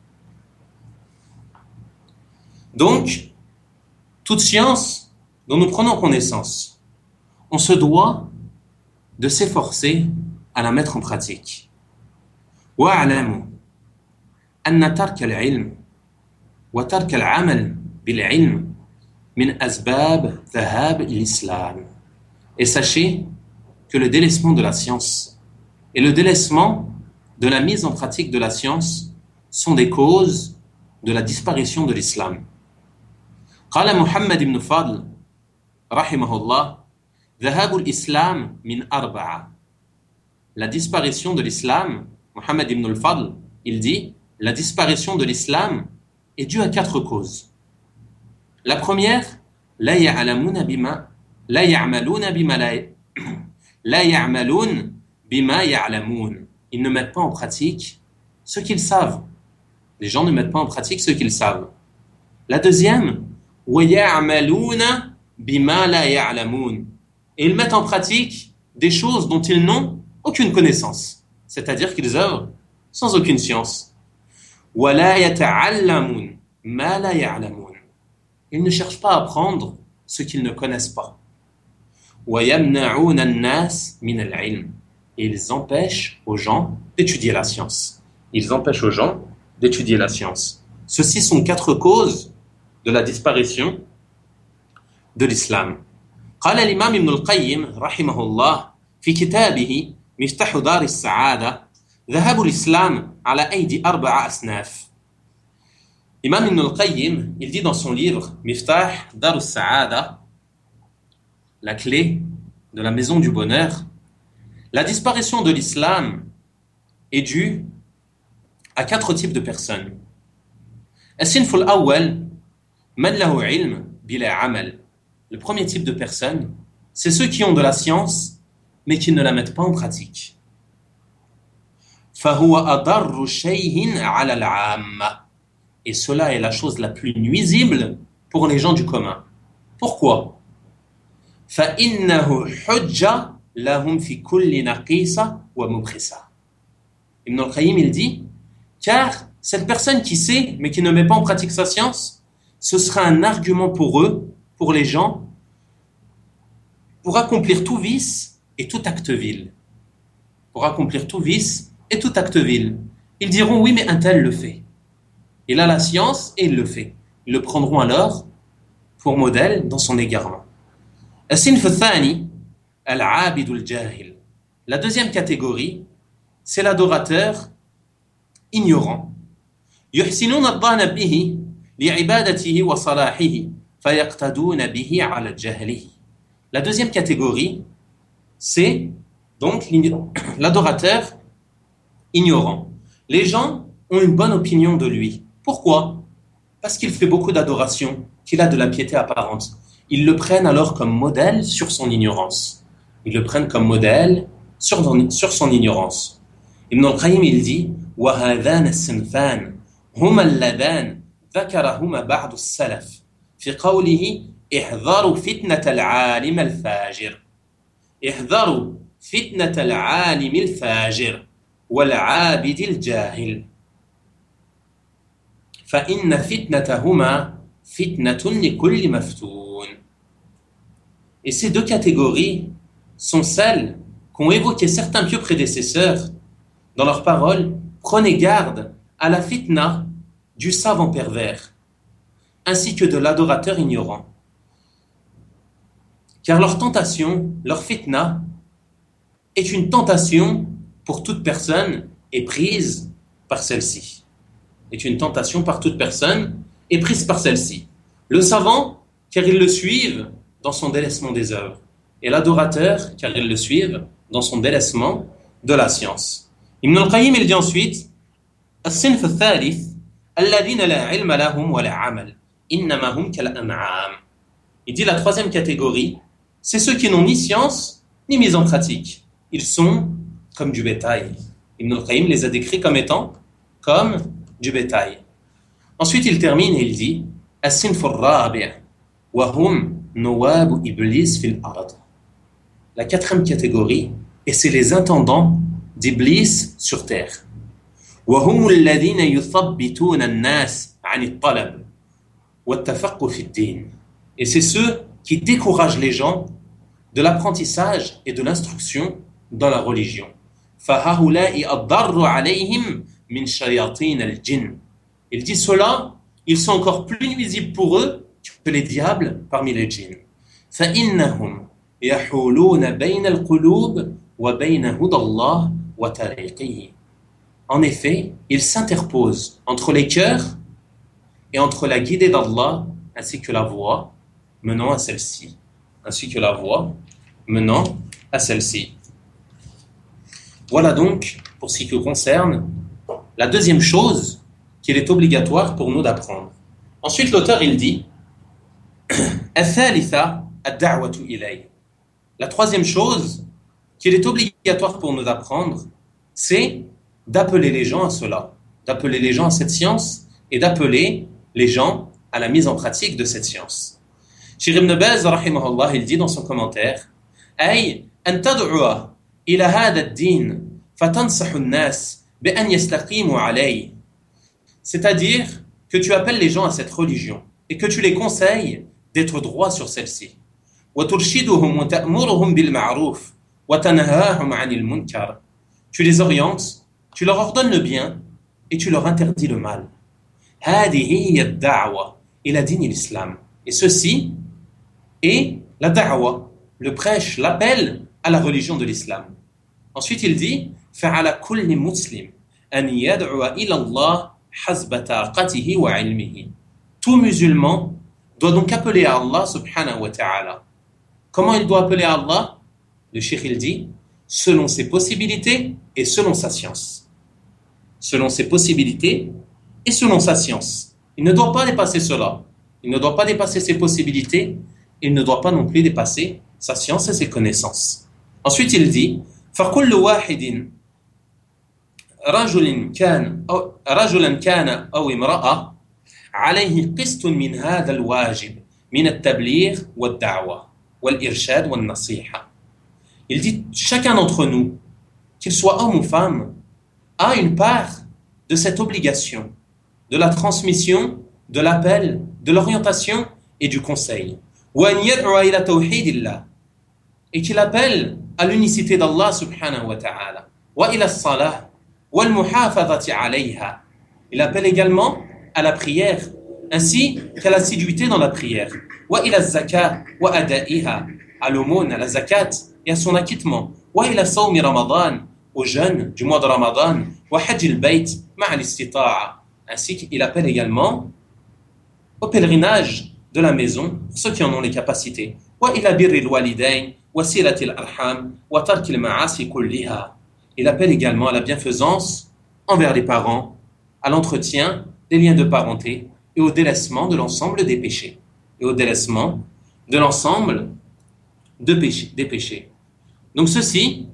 A: Donc, toute science dont nous prenons connaissance, on se doit de s'efforcer à la mettre en pratique. وَاعْلَمُوا أَنَّ تَرْكَ الْعِلْمِ وَتَرْكَ الْعَمَلِ بِالْعِلْمِ مِنْ أَسْبَابِ ذَهَابِ الْإِسْلَامِ. Et sachez que le délaissement de la science et le délaissement de la mise en pratique de la science sont des causes de la disparition de l'islam. قال محمد بن فضل رحمه الله ذهاب الإسلام من أربعة. La disparition de l'islam, Muhammad ibn al-Fadl, il dit, la disparition de l'islam est due à 4 causes. La première, لا يعلمون بما لا يعملون بما لا يعملون بما يعلمون. Ils ne mettent pas en pratique ce qu'ils savent. Les gens ne mettent pas en pratique ce qu'ils savent. La deuxième, وَيَعْمَلُونَ بِمَا لَا يَعْلَمُونَ. Et ils mettent en pratique des choses dont ils n'ont aucune connaissance. C'est-à-dire qu'ils œuvrent sans aucune science. وَلَا يَتَعَلَّمُونَ مَا لَا يَعْلَمُونَ. Ils ne cherchent pas à apprendre ce qu'ils ne connaissent pas. وَيَمْنَعُونَ النَّاسِ مِنَ الْعِلْمِ. Et ils empêchent aux gens d'étudier la science. Ils empêchent aux gens d'étudier la science. Ceci sont 4 causes de la disparition de l'islam. قال الإمام ابن القيم رحمه الله في كتابه مفتاح دار السعادة ذهاب الإسلام على أيدي 4 أصناف. Imam Ibn al-Qayyim, il dit dans son livre Miftah Dar al-Sa'ada, la clé de la maison du bonheur, la disparition de l'islam est due à 4 types de personnes. الصنف الأول من له علم بلا عمل. Le premier type de personnes, c'est ceux qui ont de la science mais qui ne la mettent pas en pratique. فهو أضر شيء على العامة. Et cela est la chose la plus nuisible pour les gens du commun. Pourquoi? فإنه حجة لهم في كل نقيصة ومبخسة. Ibn al-Qayyim, il dit, car cette personne qui sait mais qui ne met pas en pratique sa science, ce sera un argument pour eux, pour les gens, pour accomplir tout vice et tout acte vil. Pour accomplir tout vice et tout acte vil. Ils diront, oui, mais un tel le fait. Il a la science et il le fait. Ils le prendront alors pour modèle dans son égarement. الصنف الثاني العابد الجاهل. La deuxième catégorie, c'est l'adorateur ignorant. يحسنون الظن به لعبادته وصلاحه فيقتدون به على جهله. La deuxième catégorie, c'est donc l'adorateur ignorant. Les gens ont une bonne opinion de lui. Pourquoi? Parce qu'il fait beaucoup d'adoration, qu'il a de la piété apparente. Ils le prennent alors comme modèle sur son ignorance. Ils le prennent comme modèle sur son ignorance. Ibn al-Qayyim, il dit وَهَذَانَ السِّنْفَانِ هُمَا اللَّذَانِ ذَكَرَهُمَا بَعْضُ السَّلَفِ في قوله احذروا فتنة العالم الفاجر. احذروا فتنة العالم الفاجر والعابد الجاهل. فإن فتنتهما فتنة لكل مفتون. Et ces 2 catégories sont celles qu'ont évoquées certains pieux prédécesseurs dans leurs paroles. Prenez garde à la fitna du savant pervers, ainsi que de l'adorateur ignorant. Car leur tentation, leur fitna, est une tentation pour toute personne éprise par celle-ci. Est une tentation par toute personne éprise par celle-ci. Le savant, car ils le suivent dans son délaissement des œuvres. Et l'adorateur, car ils le suivent dans son délaissement de la science. Ibn al-Qayyim, il dit ensuite الصنف الثالث الذين لا علم لهم ولا عمل إنما هم كالأنعام. Il dit la 3e catégorie, c'est ceux qui n'ont ni science ni mise en pratique. Ils sont comme du bétail. Ibn al-Qayyim les a décrits comme étant comme du bétail. Ensuite, il termine et il dit الصنف الرابع وهم نواب إبليس في الأرض. La 4e catégorie, et c'est les intendants d'Iblis sur terre. وهم الذين يثبتون الناس عن الطلب والتفقه في الدين. Et c'est ceux qui découragent les gens de l'apprentissage et de l'instruction dans la religion. فهؤلاء أضر عليهم من شياطين الجن. Il dit cela, ils sont encore plus nuisibles pour eux que les diables parmi les djinns. فإنهم يحولون بين القلوب وبين هدى الله وطريقه. En effet, ils s'interposent entre les cœurs et entre la guidée d'Allah ainsi que la voie menant à celle-ci. Ainsi que la voie menant à celle-ci. Voilà donc, pour ce qui concerne la 2e chose qu'il est obligatoire pour nous d'apprendre. Ensuite, l'auteur, il dit الثالثة الدعوة إليه. La 3e chose qu'il est obligatoire pour nous d'apprendre, c'est d'appeler les gens à cela, d'appeler les gens à cette science et d'appeler les gens à la mise en pratique de cette science. Cheikh Ibn Baz, rahimahullah, il dit dans son commentaire أي أن تدعو إلى هذا الدين فتنصح الناس بأن يستقيموا عليه. C'est-à-dire que tu appelles les gens à cette religion et que tu les conseilles d'être droits sur celle-ci. وترشدهم وتأمرهم بالمعروف وتنهاهم عن المنكر. Tu les orientes, tu leur ordonnes le bien et tu leur interdis le mal. هذه هي الدعوة إلى دين الإسلام. Et ceci est la da'wa, le prêche, l'appel à la religion de l'islam. Ensuite il dit فعلى كل مسلم أن يدعو إلى الله حسب طاقته وعلمه. Tout musulman doit donc appeler à Allah subhanahu wa ta'ala. Comment il doit appeler à Allah? Le cheikh il dit selon ses possibilités et selon sa science. Selon ses possibilités et selon sa science. Il ne doit pas dépasser cela. Il ne doit pas dépasser ses possibilités. Il ne doit pas non plus dépasser sa science et ses connaissances. Ensuite il dit فكل واحد رجلا كان أو امرأة عليه قسط من هذا الواجب من التبليغ والدعوة والإرشاد والنصيحة. Il dit chacun d'entre nous, qu'il soit homme ou femme, a une part de cette obligation, de la transmission, de l'appel, de l'orientation et du conseil. وأن يدعو إلى توحيد الله. Et qu'il appelle à l'unicité d'Allah subhanahu wa ta'ala. وإلى الصلاة والمحافظة عليها. Il appelle également à la prière, ainsi qu'à l'assiduité dans la prière. وإلى الزكاة وأدائها. À l'aumône, à la zakat et à son acquittement. وإلى صوم رمضان. Au jeûne du mois de Ramadan. وحج البيت مع الاستطاعة. Ainsi qu'il appelle également au pèlerinage de la maison, pour ceux qui en ont les capacités. وإلى بر الوالدين وصلة الأرحام وترك المعاصي كلها. Il appelle également à la bienfaisance envers les parents, à l'entretien des liens de parenté et au délaissement de l'ensemble des péchés. Et au délaissement de l'ensemble des péchés. Donc ceci,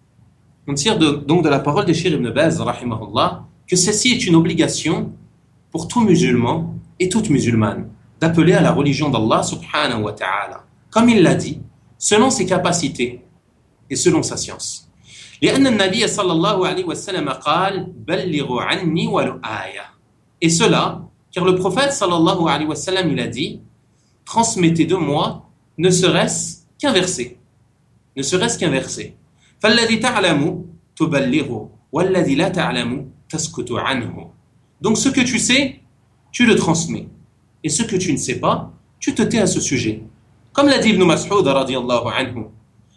A: on tire donc de la parole de Cheikh Ibn Baz, rahimahullah, que ceci est une obligation pour tout musulman et toute musulmane, d'appeler à la religion d'Allah subhanahu wa ta'ala, comme il l'a dit, selon ses capacités et selon sa science. لأن النبي صلى الله عليه وسلم قال بلغوا عني ولو آية. Et cela, car le prophète sallallahu alayhi wa sallam il a dit transmettez de moi ne serait-ce qu'un verset. Ne serait-ce qu'un verset. فالذي تعلم تبلغه والذي لا تعلم تسكت عنه. Donc ce que tu sais, tu le transmets. Et ce que tu ne sais pas, tu te tais à ce sujet. Comme l'a dit Ibn Mas'ud radiyallahu anhu.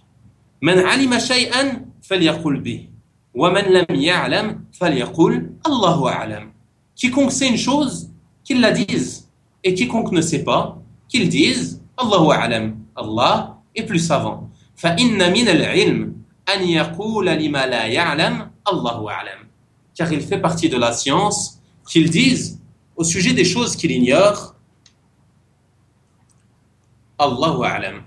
A: من علم شيئا فليقل به ومن لم يعلم فليقل الله أعلم. Quiconque sait une chose, qu'il la dise. Et quiconque ne sait pas, qu'il dise Allahu a'lam. Allah est plus savant. فإن من العلم أن يقول لما لا يعلم الله أعلم. Car il fait partie de la science qu'il dise au sujet des choses qu'il ignore Allahu a'lam.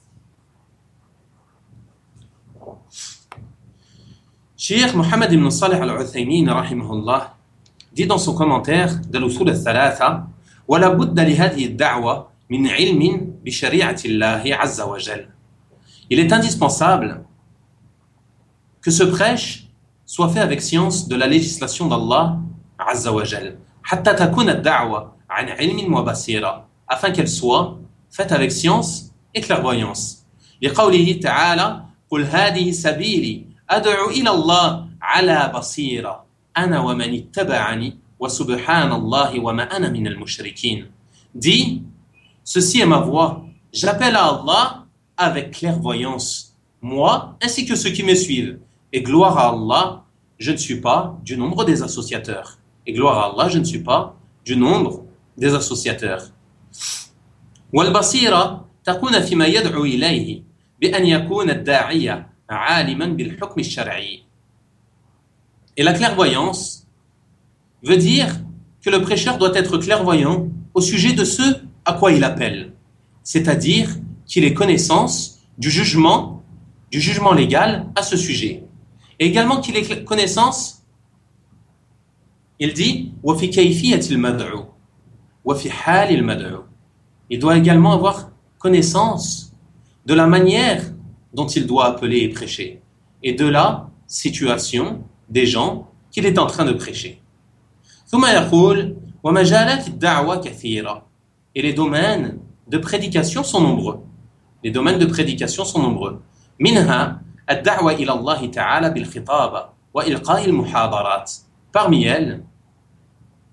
A: Cheikh Mohammed ibn Salih al-Uthaymin rahimahullah dit dans son commentaire de l'usul al-thalatha ولا بد لهذه الدعوة من علم بشريعة الله عز وجل. Il est indispensable que ce prêche soit fait avec science de la législation d'Allah azza wa jal حتى تكون الدعوة عن علم وبصيرة, afin qu'elle soit faite avec science et clairvoyance. لقوله تعالى قل هذه سبيلي أدعو إلى الله على بصيرة أنا ومن اتبعني وسبحان الله وما أنا من المشركين. Dis, ceci est ma voix, j'appelle à Allah avec clairvoyance, moi ainsi que ceux qui me suivent, et gloire à Allah, je ne suis pas du nombre des associateurs. Et gloire à Allah, je ne suis pas du nombre des associateurs. والبصيرة تكون فيما يدعو إليه بأن يكون الداعية عالما بالحكم الشرعي. Et la clairvoyance veut dire que le prêcheur doit être clairvoyant au sujet de ce à quoi il appelle, c'est-à-dire qu'il ait connaissance du jugement légal à ce sujet. Et également qu'il ait connaissance, il dit وفي كيفية المدعو وفي حال المدعو. Il doit également avoir connaissance de la manière dont il doit appeler et prêcher, et de la situation des gens qu'il est en train de prêcher. ثم يقول ومجالات الدعوة كثيرة. Et les domaines de prédication sont nombreux. Les domaines de prédication sont nombreux. منها الدعوة إلى الله تعالى بالخطابة وإلقاء المحاضرات. Parmi elles,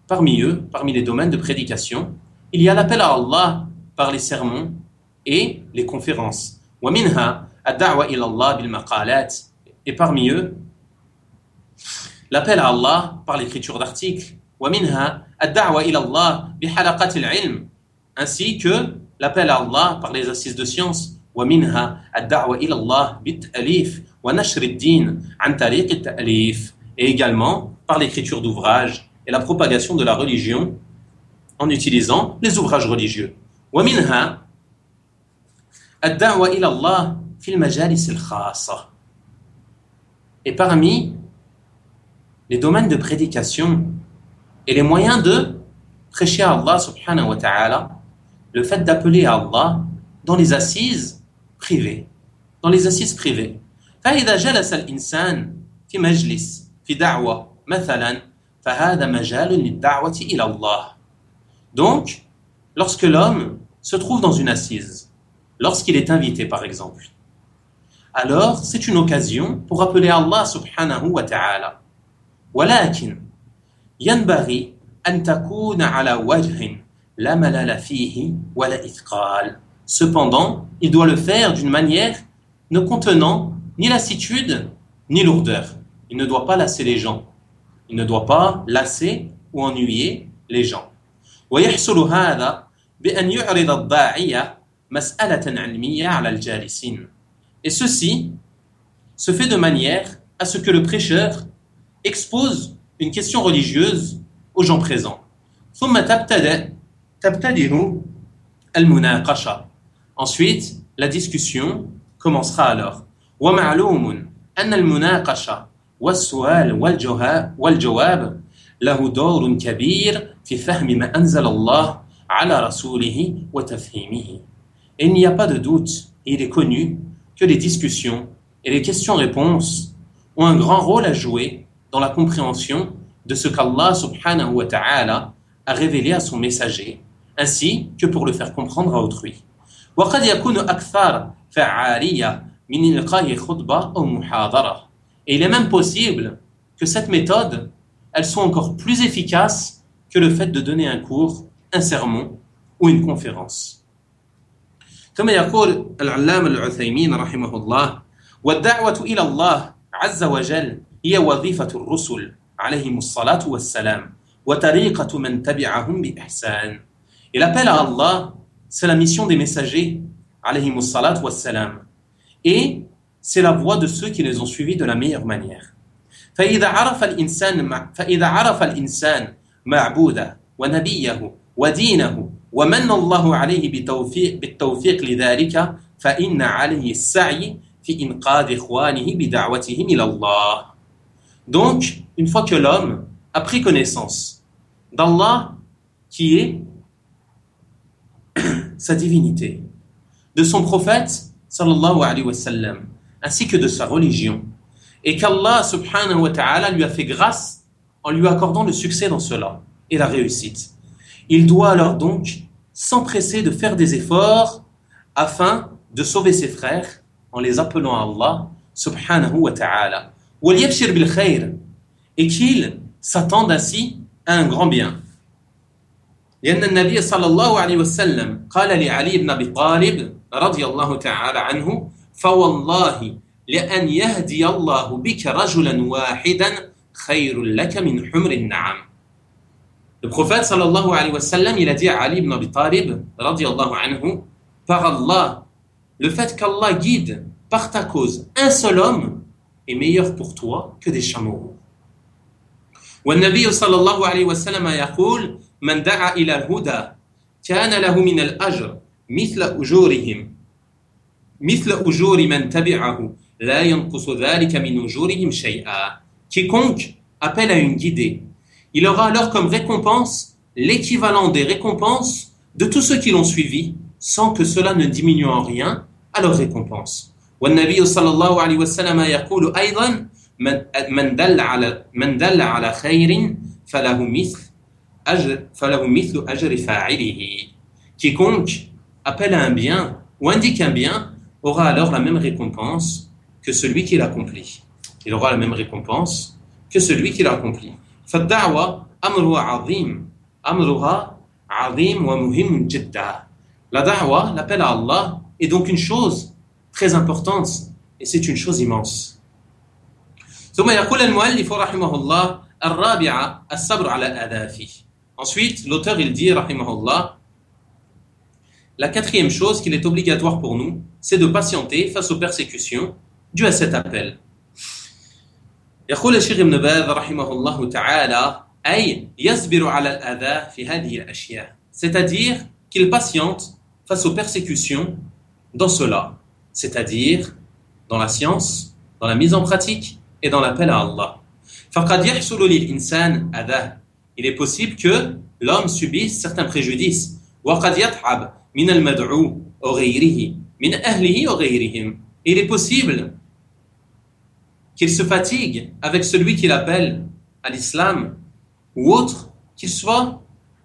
A: parmi eux, parmi les domaines de prédication, il y a l'appel à Allah par les sermons et les conférences. وَمِنْهَا الدَّعْوَةِ إِلَى اللَّهِ بِالْمَقَالَاتِ. Et parmi eux, l'appel à Allah par l'écriture d'articles. وَمِنْهَا الدَّعْوَةِ إِلَى اللَّهِ بِحَلَقَةِ الْعِلْمِ. Ainsi que l'appel à Allah par les assises de science. وَمِنْهَا الدَّعْوَةِ إِلَى اللَّهِ بِالتَّأْلِيفِ وَنَشْرِ الدِّينِ عَنْ طَرِيقِ التَّأْلِيفِ. Et également par l'écriture d'ouvrages et la propagation de la religion en utilisant les ouvrages religieux. ومنها الدعوة إلى الله في المجالس الخاصة. Et parmi les domaines de prédication et les moyens de prêcher à Allah subhanahu wa ta'ala, le fait d'appeler à Allah dans les assises privées. Dans les assises privées. فإذا جلس الإنسان في مجلس في دعوة مثلا فهذا مجال للدعوة إلى الله. Donc, lorsque l'homme se trouve dans une assise, lorsqu'il est invité par exemple, alors c'est une occasion pour appeler Allah subhanahu wa ta'ala. ولكن ينبغي أن تكون على وجه لا ملل فيه ولا إثقال. Cependant, il doit le faire d'une manière ne contenant ni lassitude ni lourdeur. Il ne doit pas lasser les gens. Il ne doit pas lasser ou ennuyer les gens. ويحصل هذا بأن يعرض الداعية مسألة علمية على الجالسين. Et ceci se fait de manière à ce que le prêcheur expose une question religieuse aux gens présents. ثم تبتدئ المناقشة. Ensuite, la discussion commencera alors. ومعلوم أن المناقشة والسؤال والجواب له دور كبير في فهم ما أنزل الله على رسوله وتفهيمه. Et il n'y a pas de doute, il est connu que les discussions et les questions-réponses ont un grand rôle à jouer dans la compréhension de ce qu'Allah subhanahu wa ta'ala a révélé à son messager, ainsi que pour le faire comprendre à autrui. وقد يكون أكثر فعالية من إلقاء خطبة أو محاضرة. Et il est même possible que cette méthode, elle soit encore plus efficace que le fait de donner un cours, un sermon ou une conférence. كما يقول العلامة العثيمين رحمه الله: والدعوة إلى الله عز وجل هي وظيفة الرسل عليهم الصلاة والسلام وطريقة من تبعهم بإحسان. Et l'appel à Allah, c'est la mission des messagers عليهم الصلاة والسلام, et c'est la voie de ceux qui les ont suivis de la meilleure manière. فإذا عرف الإنسان معبوده ونبيه ودينه ومن الله عليه بالتوفيق لذلك فإن عليه السعي في إنقاذ إخوانه بدعوتهم إلى الله. Donc, une fois que l'homme a pris connaissance d'Allah qui est sa divinité, de son prophète sallallahu alayhi wa sallam, ainsi que de sa religion, et qu'Allah subhanahu wa ta'ala lui a fait grâce en lui accordant le succès dans cela et la réussite, il doit alors donc s'empresser de faire des efforts afin de sauver ses frères en les appelant à Allah subhanahu wa ta'ala. وَلْيَبْشِرْ بِالْخَيْرِ, et qu'il s'attende ainsi à un grand bien. لأن النبي صلى الله عليه وسلم قال لعلي بن أبي طالب رضي الله تعالى عنه: فوالله لأن يهدي الله بك رجلا واحدا خير لك من حمر النعم. Le prophète sallallahu alayhi wa sallam, il a dit à Ali ibn Abi Talib radiyallahu anhu: par Allah, le fait qu'Allah guide par ta cause un seul homme est meilleur pour toi que des chameaux. والنبي صلى الله عليه وسلم يقول: من دعا إلى الهدى كان له من الأجر مثل أجور من تبعه لا ينقص ذلك من أجورهم شيئا. Quiconque appelle à une guidée, il aura alors comme récompense l'équivalent des récompenses de tous ceux qui l'ont suivi, sans que cela ne diminue en rien à leur récompense. والنبي صلى الله عليه وسلم يقول أيضا: من دل على خير فله مثل أجر فاعله. Quiconque appelle à un bien ou indique un bien aura alors la même récompense que celui qui l'accomplit. Il aura la même récompense que celui qui l'accomplit. فالدعوة أمرها عظيم أمرها عظيم ومهم جدا. La da'wa, l'appel à Allah, est donc une chose très importante et c'est une chose immense. ثم يقول المؤلف رحمه الله الرابعة الصبر على الأذى فيه. Ensuite, l'auteur il dit رحمه الله la quatrième chose qu'il est obligatoire pour nous, c'est de patienter face aux persécutions dues à cet appel. يقول الشيخ ابن باز رحمه الله تعالى أي يصبر على الأذى في هذه الأشياء. C'est-à-dire qu'il patiente face aux persécutions dans cela, c'est-à-dire dans la science, dans la mise en pratique et dans l'appel à Allah. فقد يحصل للإنسان أذى. Il est possible que l'homme subisse certains préjudices. وقد يتعب من المدعو وغيره من أهله وغيرهم. Il est possible qu'il se fatigue avec celui qui l'appelle à l'islam ou autre, qu'il soit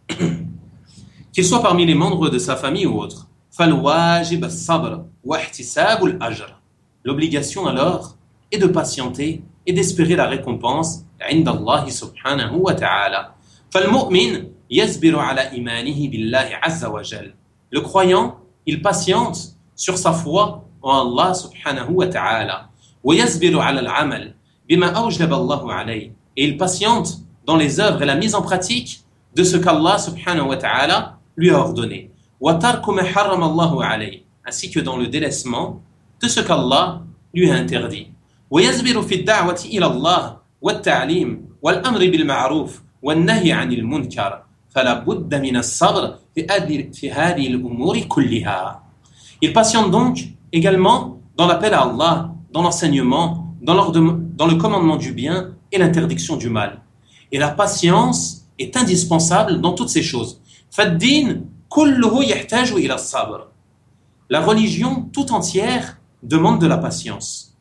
A: parmi les membres de sa famille ou autre. فالواجب الصبر واحتساب الأجر. L'obligation alors est de patienter et d'espérer la récompense عند الله سبحانه وتعالى. فالمؤمن يصبر على إيمانه بالله عز وجل. Le croyant, il patiente sur sa foi en Allah subhanahu wa ta'ala. ويصبر على العمل بما أوجب الله عليه. Et il patiente dans les œuvres et la mise en pratique de ce qu'Allah subhanahu wa ta'ala lui a ordonné. وترك ما حرم الله عليه. Ainsi que dans le délaissement de ce qu'Allah lui a interdit. ويصبر في الدعوة إلى الله والتعليم والأمر بالمعروف والنهي عن المنكر. فلا بد من الصبر في هذه الأمور كلها. Il patiente donc également dans l'appel à Allah, dans l'enseignement, dans le commandement du bien et l'interdiction du mal. Et la patience est indispensable dans toutes ces choses. فالدين كله يحتاج إلى الصبر. La religion tout entière demande de la patience.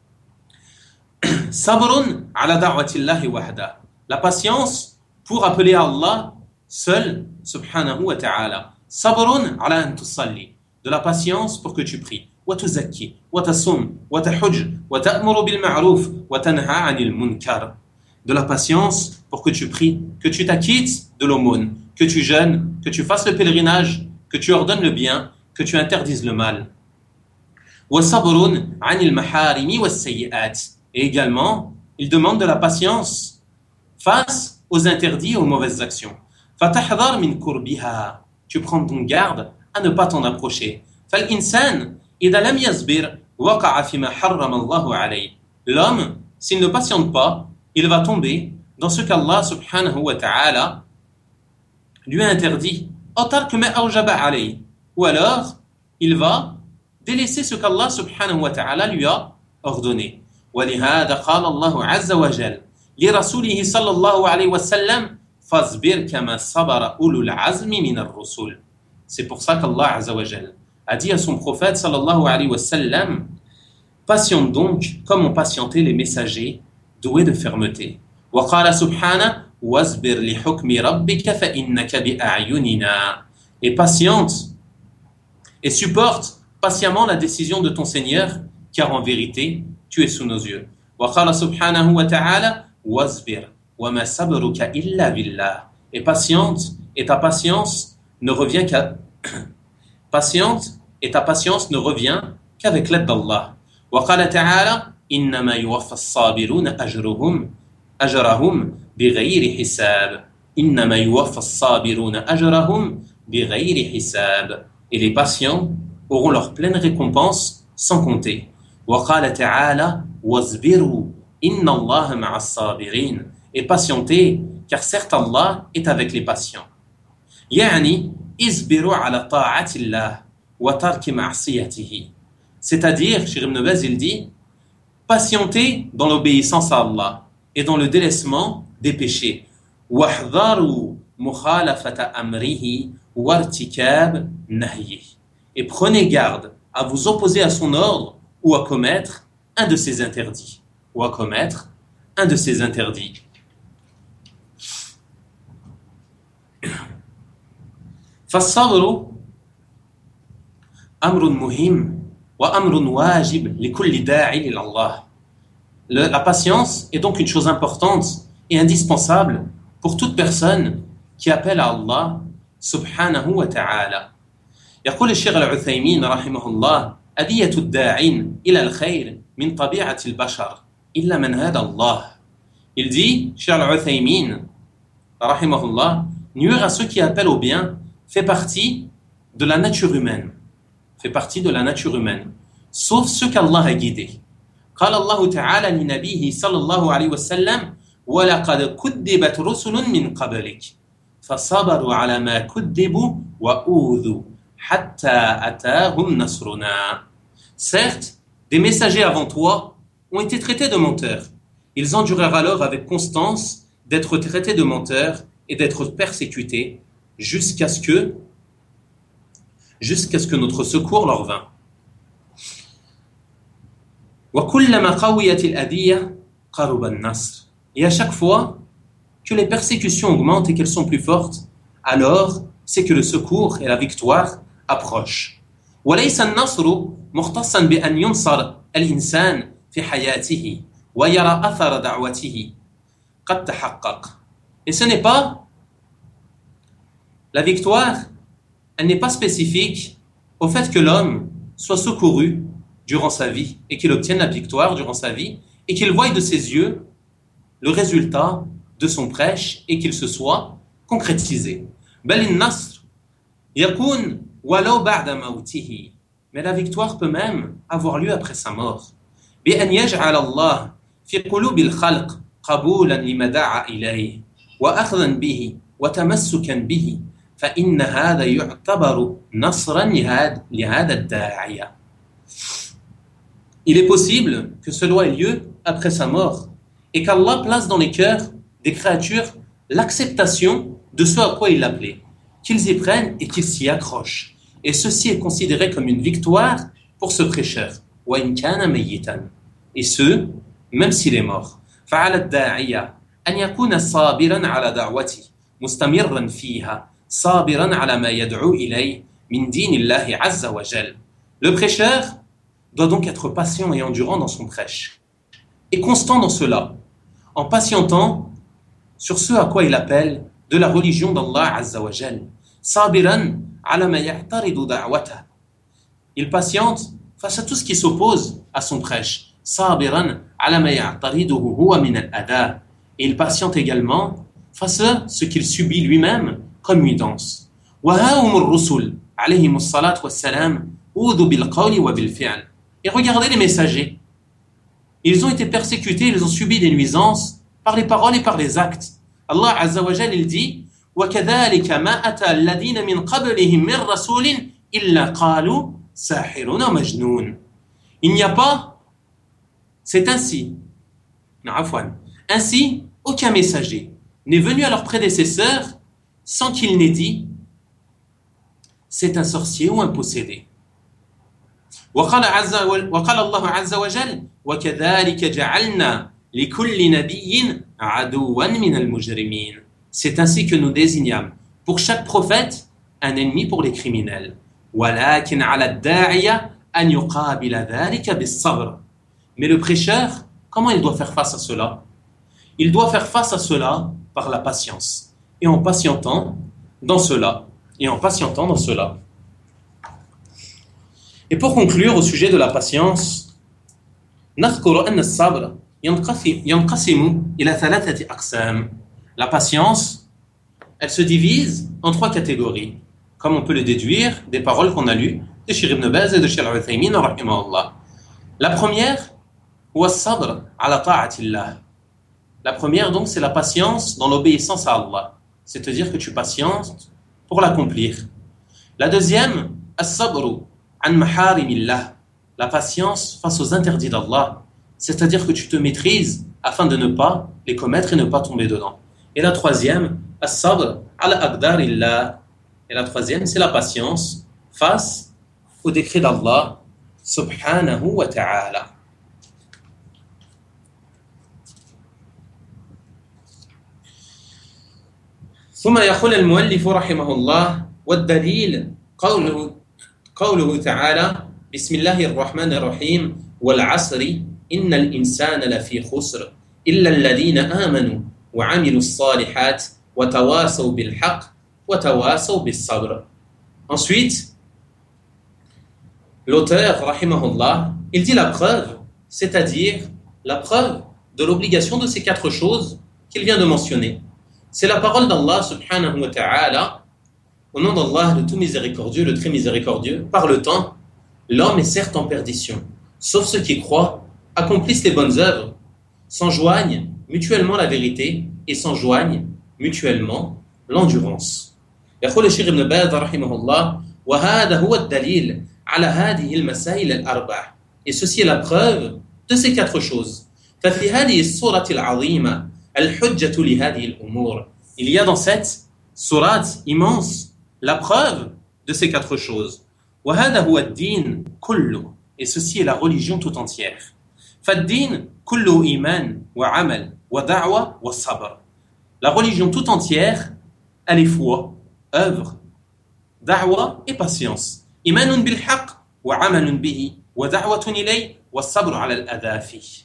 A: صبر على دعوة الله وحده. La patience pour appeler à Allah seul, subhanahu wa ta'ala. صبر على أن تصلي. De la patience pour que tu pries. وتزكي وتصوم وتحج وتأمر بالمعروف وتنهى عن المنكر. De la patience pour que tu pries, que tu t'acquittes de l'aumône, que tu jeûnes, que tu fasses le pèlerinage, que tu ordonnes le bien, que tu interdises le mal. وصبر عن المحارم والسيئات. Et également, il demande de la patience face aux interdits et aux mauvaises actions. فتحذر من كربها. Tu prends donc garde à ne pas t'en approcher. فالإنسان إذا لم يصبر وقع فيما حرم الله عليه. L'homme, s'il ne patiente pas, il va tomber dans ce qu'Allah subhanahu wa ta'ala lui a interdit. أو ترك ما أوجب عليه. Ou alors, il va délaisser ce qu'Allah subhanahu wa ta'ala lui a ordonné. ولهذا قال الله عز وجل لرسوله صلى الله عليه وسلم فاصبر كما صبر أولو العزم من الرسل. C'est pour ça qu'Allah azza wa jal a dit à son prophète sallallahu alayhi wa sallam, patiente donc comme ont patienté les messagers doués de fermeté. وقال سبحانه واصبر لحكم ربك فإنك بأعيننا. Et patiente et supporte patiemment la décision de ton Seigneur, car en vérité tu es sous nos yeux. وقال سبحانه وتعالى واصبر وما صبرك إلا بالله. Et patiente et ta patience ne revient qu'avec l'aide d'Allah. وقال تعالى إنما يوفى الصابرون أجرهم بغير حساب. إنما يوفى الصابرون أجرهم بغير حساب. Et les patients auront leur pleine récompense sans compter. وقال تعالى واصبروا إن الله مع الصابرين. Et patientez, car certes Allah est avec les patients. يعني اصبروا على طاعة الله وترك معصيته. C'est-à-dire, Cheikh Ibn Baz il dit, patientez dans l'obéissance à Allah et dans le délaissement des péchés. واحذروا مخالفة أمره وارتكاب نهيه. Et prenez garde à vous opposer à son ordre ou à commettre un de ses interdits. فالصبر أمر مهم وأمر واجب لكل داعي إلى الله. La patience est donc une chose importante et indispensable pour toute personne qui appelle à Allah subhanahu wa ta'ala. يقول الشيخ العثيمين رحمه الله أدية الداعين إلى الخير من طبيعة البشر إلا من هدى الله. Il dit, Cheikh al-Uthaymin rahimahullah, nuire à ceux qui appellent au bien fait partie de la nature humaine. Fait partie de la nature humaine, sauf ceux qu'Allah a guidés. قال الله تعالى لنبيه صلى الله عليه وسلم ولقد كذبت رسل من قبلك فصبروا على ما كذبوا وأوذوا حتى أتاهم نصرنا. Certes, des messagers avant toi ont été traités de menteurs. Ils endurèrent alors avec constance d'être traités de menteurs et d'être persécutés jusqu'à ce que notre secours leur vint. وَكُلَّمَا قَوِّيَتِ الْأَدِيَّةِ قَرُبَ النَّصْرِ. Et à chaque fois que les persécutions augmentent et qu'elles sont plus fortes, alors c'est que le secours et la victoire approchent. وَلَيْسَ النَّصْرُ مُخْتَصًّا بأن ينصر الإنسان في حياته ويرى أثر دعوته قد تحقق. Et ce n'est pas la victoire, elle n'est pas spécifique au fait que l'homme soit secouru durant sa vie et qu'il obtienne la victoire durant sa vie et qu'il voie de ses yeux le résultat de son prêche et qu'il se soit concrétisé. بل النصر يكون ولو بعد موته. Mais la victoire peut même avoir lieu après sa mort. بأن يجعل الله في قلوب الخلق قبولا لما دعا إليه وأخذا به وتمسكا به فإن هذا يعتبر نصرا لهذا الداعية. Il est possible que cela ait lieu après sa mort et qu'Allah place dans les cœurs des créatures l'acceptation de ce à quoi il l'appelait, qu'ils y prennent et qu'ils s'y accrochent. Et ceci est considéré comme une victoire pour ce prêcheur. وَإِنْ كَانَ مَيِّتًا. Et ce, même s'il est mort. فَعَلَى الدَّاعِيَةِ أَنْ يَكُونَ صَابِرًا عَلَى دَعْوَتِهِ مُسْتَمِرًا فِيهَا صَابِرًا عَلَى مَا يَدْعُو إِلَيْهِ مِنْ دِينِ اللَّهِ عَزَّ وَجَلَّ. Le prêcheur doit donc être patient et endurant dans son prêche, et constant dans cela, en patientant sur ce à quoi il appelle de la religion d'Allah Azza wa Jal. Sabiran ala ma ya'taridu da'watah. Il patiente face à tout ce qui s'oppose à son prêche. Sabiran ala ma ya'tariduhu huwa min al-adha. Et il patiente également face à ce qu'il subit lui-même comme nuisance. Wa ha'umur rusul alayhimus salat wassalam udhu bil qawli wa bil fi'l. Et regardez les messagers. Ils ont été persécutés, ils ont subi des nuisances par les paroles et par les actes. Allah Azza wa Jal, il dit وَكَذَلِكَ مَا أَتَى الَّذِينَ مِنْ قَبْلِهِمْ مِنْ رَسُولٍ إِلَّا قَالُوا سَاحِرٌ مَجْنُونَ. Il n'y a pas, c'est ainsi, ainsi, aucun messager n'est venu à leurs prédécesseurs sans qu'il n'ait dit c'est un sorcier ou un possédé. وقال الله عز وجل وكذلك جعلنا لكل نبي عدوا من المجرمين. C'est ainsi que nous désignâmes pour chaque prophète un ennemi pour les criminels. ولكن على الداعية أن يقابل ذلك بالصبر. Mais le prêcheur, comment il doit faire face à cela? Il doit faire face à cela par la patience et en patientant dans cela Et pour conclure au sujet de la patience, نذكر أن الصبر ينقسم إلى ثلاثة أقسام. La patience, elle se divise en trois catégories, comme on peut le déduire des paroles qu'on a lues de Cheikh Ibn Baz et de Cheikh Al-Uthaymin rahimahullah. La première, هو الصبر على طاعة الله. La première donc, c'est la patience dans l'obéissance à Allah, c'est-à-dire que tu patientes pour l'accomplir. La deuxième, الصبر عن محارم الله. La patience face aux interdits d'Allah, c'est-à-dire que tu te maîtrises afin de ne pas les commettre et ne pas tomber dedans. Et la troisième, as-sabr ala aqdarillah. Et la troisième, c'est la patience face au décret d'Allah subhanahu wa ta'ala. ثم يقول المؤلف رحمه الله والدليل قوله تعالى بسم الله الرحمن الرحيم والعصر إن الإنسان لفي خسر إلا الذين آمنوا وعملوا الصالحات وتواصوا بالحق وتواصوا بالصبر. Ensuite, l'auteur, rahimahullah, il dit la preuve, c'est-à-dire la preuve de l'obligation de ces 4 choses qu'il vient de mentionner. C'est la parole d'Allah subhanahu wa ta'ala, au nom d'Allah, le tout miséricordieux, le très miséricordieux. Par le temps, l'homme est certes en perdition, sauf ceux qui croient, accomplissent les bonnes œuvres, s'enjoignent mutuellement la vérité et s'enjoignent mutuellement l'endurance. يقول الشيخ ابن باز رحمه الله وهذا هو الدليل على هذه المسائل الأربع. Et ceci est la preuve de ces 4 choses. ففي هذه السورة العظيمة الحجة لهذه الأمور. Il y a dans cette sourate immense la preuve de ces 4 choses. وهذا هو الدين كله. Et ceci est la religion tout entière. فالدين كله إيمان وعمل ودعوة والصبر. La religion tout entière, elle est foi, œuvre, da'wa et patience. إيمان بالحق وعمل به ودعوة إليه والصبر على الأذى فيه.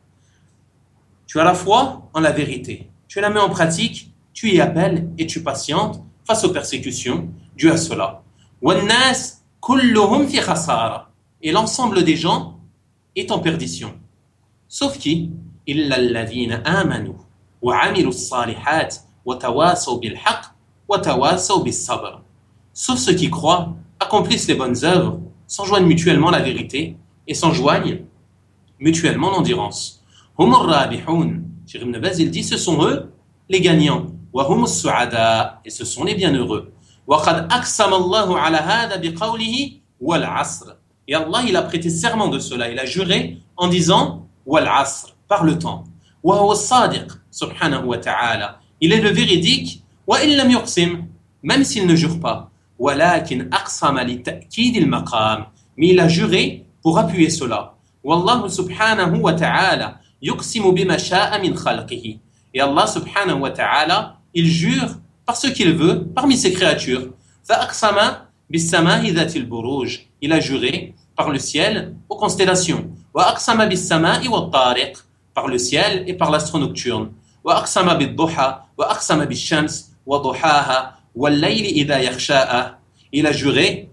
A: Tu as la foi en la vérité. Tu la mets en pratique, tu y appelles et tu patientes face aux persécutions dues à cela. وَالنَّاسِ كُلُّهُمْ فِي خَسَارَةٍ. Et l'ensemble des gens est en perdition. Sauf qui إِلَّا الَّذِينَ آمَنُوا وَعَمِلُوا الصَّالِحَاتِ وَتَوَاصَوْا بِالْحَقِّ وَتَوَاصَوْا بِالصَّبْرِ. Sauf ceux qui croient, accomplissent les bonnes œuvres, s'enjoignent mutuellement la vérité et s'enjoignent mutuellement l'endurance. هُمُ الرَّابِحُونَ. Cheikh Ibn Baz, il dit, ce sont eux les gagnants. وَهُمُ السُّعَدَاء. Et ce sont les bienheureux. وَقَدْ أَقْسَمَ اللَّهُ عَلَى هَذَا بِقَوْلِهِ وَالْعَصْرِ. Et Allah, il a prêté serment de cela. Il a juré en disant وَالْعَصْرِ, par le temps. وَهُوَ الصَّادِقُ سُبْحَانَهُ وَتَعَالَى. Il est le véridique. وَإِن لَمْ يُقْسِمْ, même s'il ne jure pas. وَلَكِنْ أَقْسَمَ لِتَأْكِيدِ الْمَقَامِ. Mais il a juré pour appuyer cela. وَاللَّهُ سُبْحَانَهُ وَتَعَالَى يُقْسِمُ بِمَا شَاءَ مِنْ خَلْقِهِ. Et Allah subhanahu wa ta'ala, il jure par ce qu'il veut parmi ses créatures. فَأَقْسَمَ بِالسَّمَاءِ ذَاتِ الْبُرُوجِ. Il a juré par le ciel aux constellations. وَأَقْسَمَ بِالسَّمَاءِ وَالطَّارِقِ. Par le ciel et par l'astre nocturne. وَأَقْسَمَ بِالضُّحَى وَأَقْسَمَ بِالشَّمْسِ وَضُحَاهَا وَاللَّيْلِ إِذَا يَغْشَاهَا. Il a juré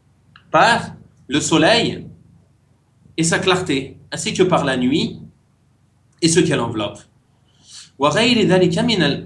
A: par le soleil et sa clarté, ainsi que par la nuit et ce qu'elle enveloppe. وغير ذلك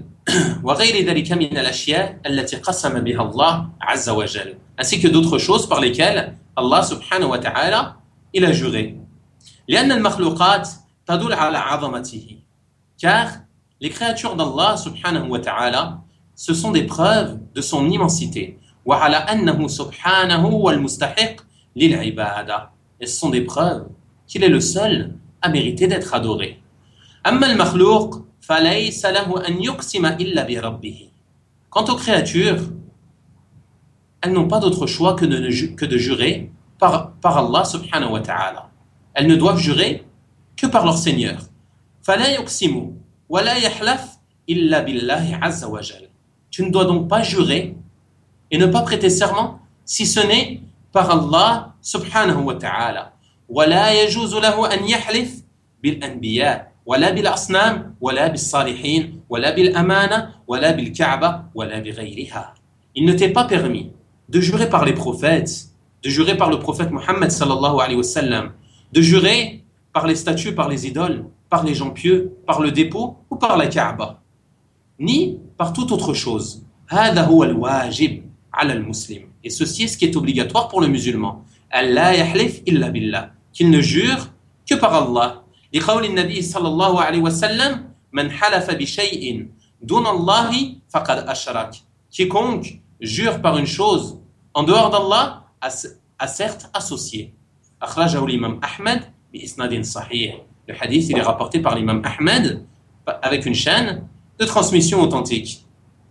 A: من الأشياء التي قسم بها الله عز وجل. Ainsi que d'autres choses par lesquelles Allah subhanahu wa ta'ala il a juré. لأن المخلوقات تدل على عظمته. Car les créatures d'Allah subhanahu wa ta'ala, ce sont des preuves de son immensité. وعلى أنه سبحانه هو المستحق للعبادة. Et ce sont des preuves qu'il est le seul à mériter d'être adoré. أما المخلوق فليس له أن يقسم إلا بربه. Quant aux créatures, elles n'ont pas d'autre choix que de jurer par Allah subhanahu wa ta'ala. Elles ne doivent jurer que par leur Seigneur. فلا يقسم ولا يحلف إلا بالله عز وجل. Tu ne dois donc pas jurer et ne pas prêter serment si ce n'est par Allah subhanahu wa ta'ala. ولا يجوز له أن يحلف بالأنبياء ولا بالأصنام ولا بالصالحين ولا بالأمانة ولا بالكعبة ولا بغيرها. Il ne t'est pas permis de jurer par les prophètes, de jurer par le prophète Mohammed sallallahu alayhi wa sallam, de jurer par les statues, par les idoles, par les gens pieux, par le dépôt ou par la Kaaba, ni par toute autre chose. هذا هو الواجب على المسلم. Et ceci est ce qui est obligatoire pour le musulman. ألا يحلف إلا بالله. Qu'il ne jure que par Allah. لقول النبي صلى الله عليه وسلم من حلف بشيء دون الله فقد أشرك. Quiconque jure par une chose en dehors d'Allah a certes associé. أخرجه الإمام أحمد بإسناد صحيح. Le hadith il est rapporté par l'imam Ahmed avec une chaîne de transmission authentique.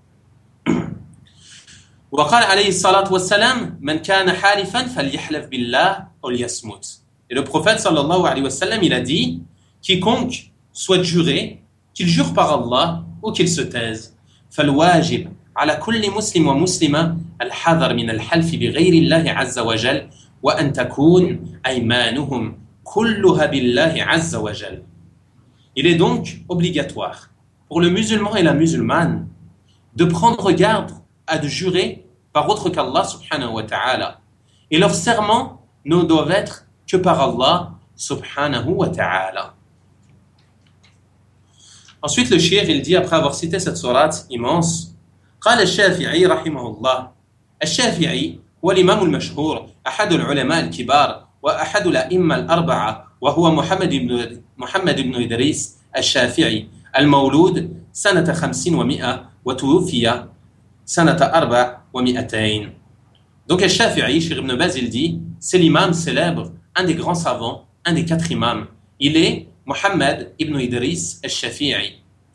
A: وقال عليه الصلاة والسلام من كان حالفا فليحلف بالله أو ليصمت. Et le prophète sallallahu alayhi wa sallam il a dit quiconque souhaite jurer qu'il jure par Allah ou qu'il se taise. فالواجب على كل مسلم ومسلمة الحذر من الحلف بغير الله عز وجل وأن تكون أيمانهم كلها بالله عز وجل. Il est donc obligatoire pour le musulman et la musulmane de prendre garde à de jurer par autre qu'Allah subhanahu wa ta'ala. Et leurs serments ne doivent être que par Allah subhanahu wa ta'ala. Ensuite, le shir, il dit, après avoir cité cette sourate immense, قال الشافعي رحمه الله الشافعي هو الإمام المشهور أحد العلماء الكبار وأحد الأئمة الأربعة وهو محمد بن إدريس الشافعي المولود سنة 50 و100 وتوفي سنة 4 و200. Donc Al-Shafi'i, Cheikh Ibn Baz, il dit, c'est l'imam célèbre, un des grands savants, un des 4 imams. Il est Mohammed ibn Idris al-Shafi'i.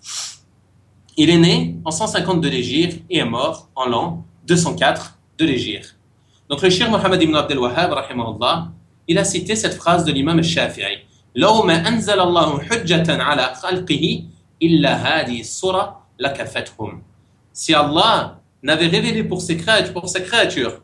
A: Il est né en 150 de l'Hégire et est mort en l'an 204 de l'Hégire. Donc le Cheikh Mohammed ibn Abdel Wahhab, rahimahullah, il a cité cette phrase de l'imam al-Shafi'i. لو ما أنزل الله حجة على خلقه إلا هذه السورة لكفتهم. Si Allah n'avait révélé pour ses créatures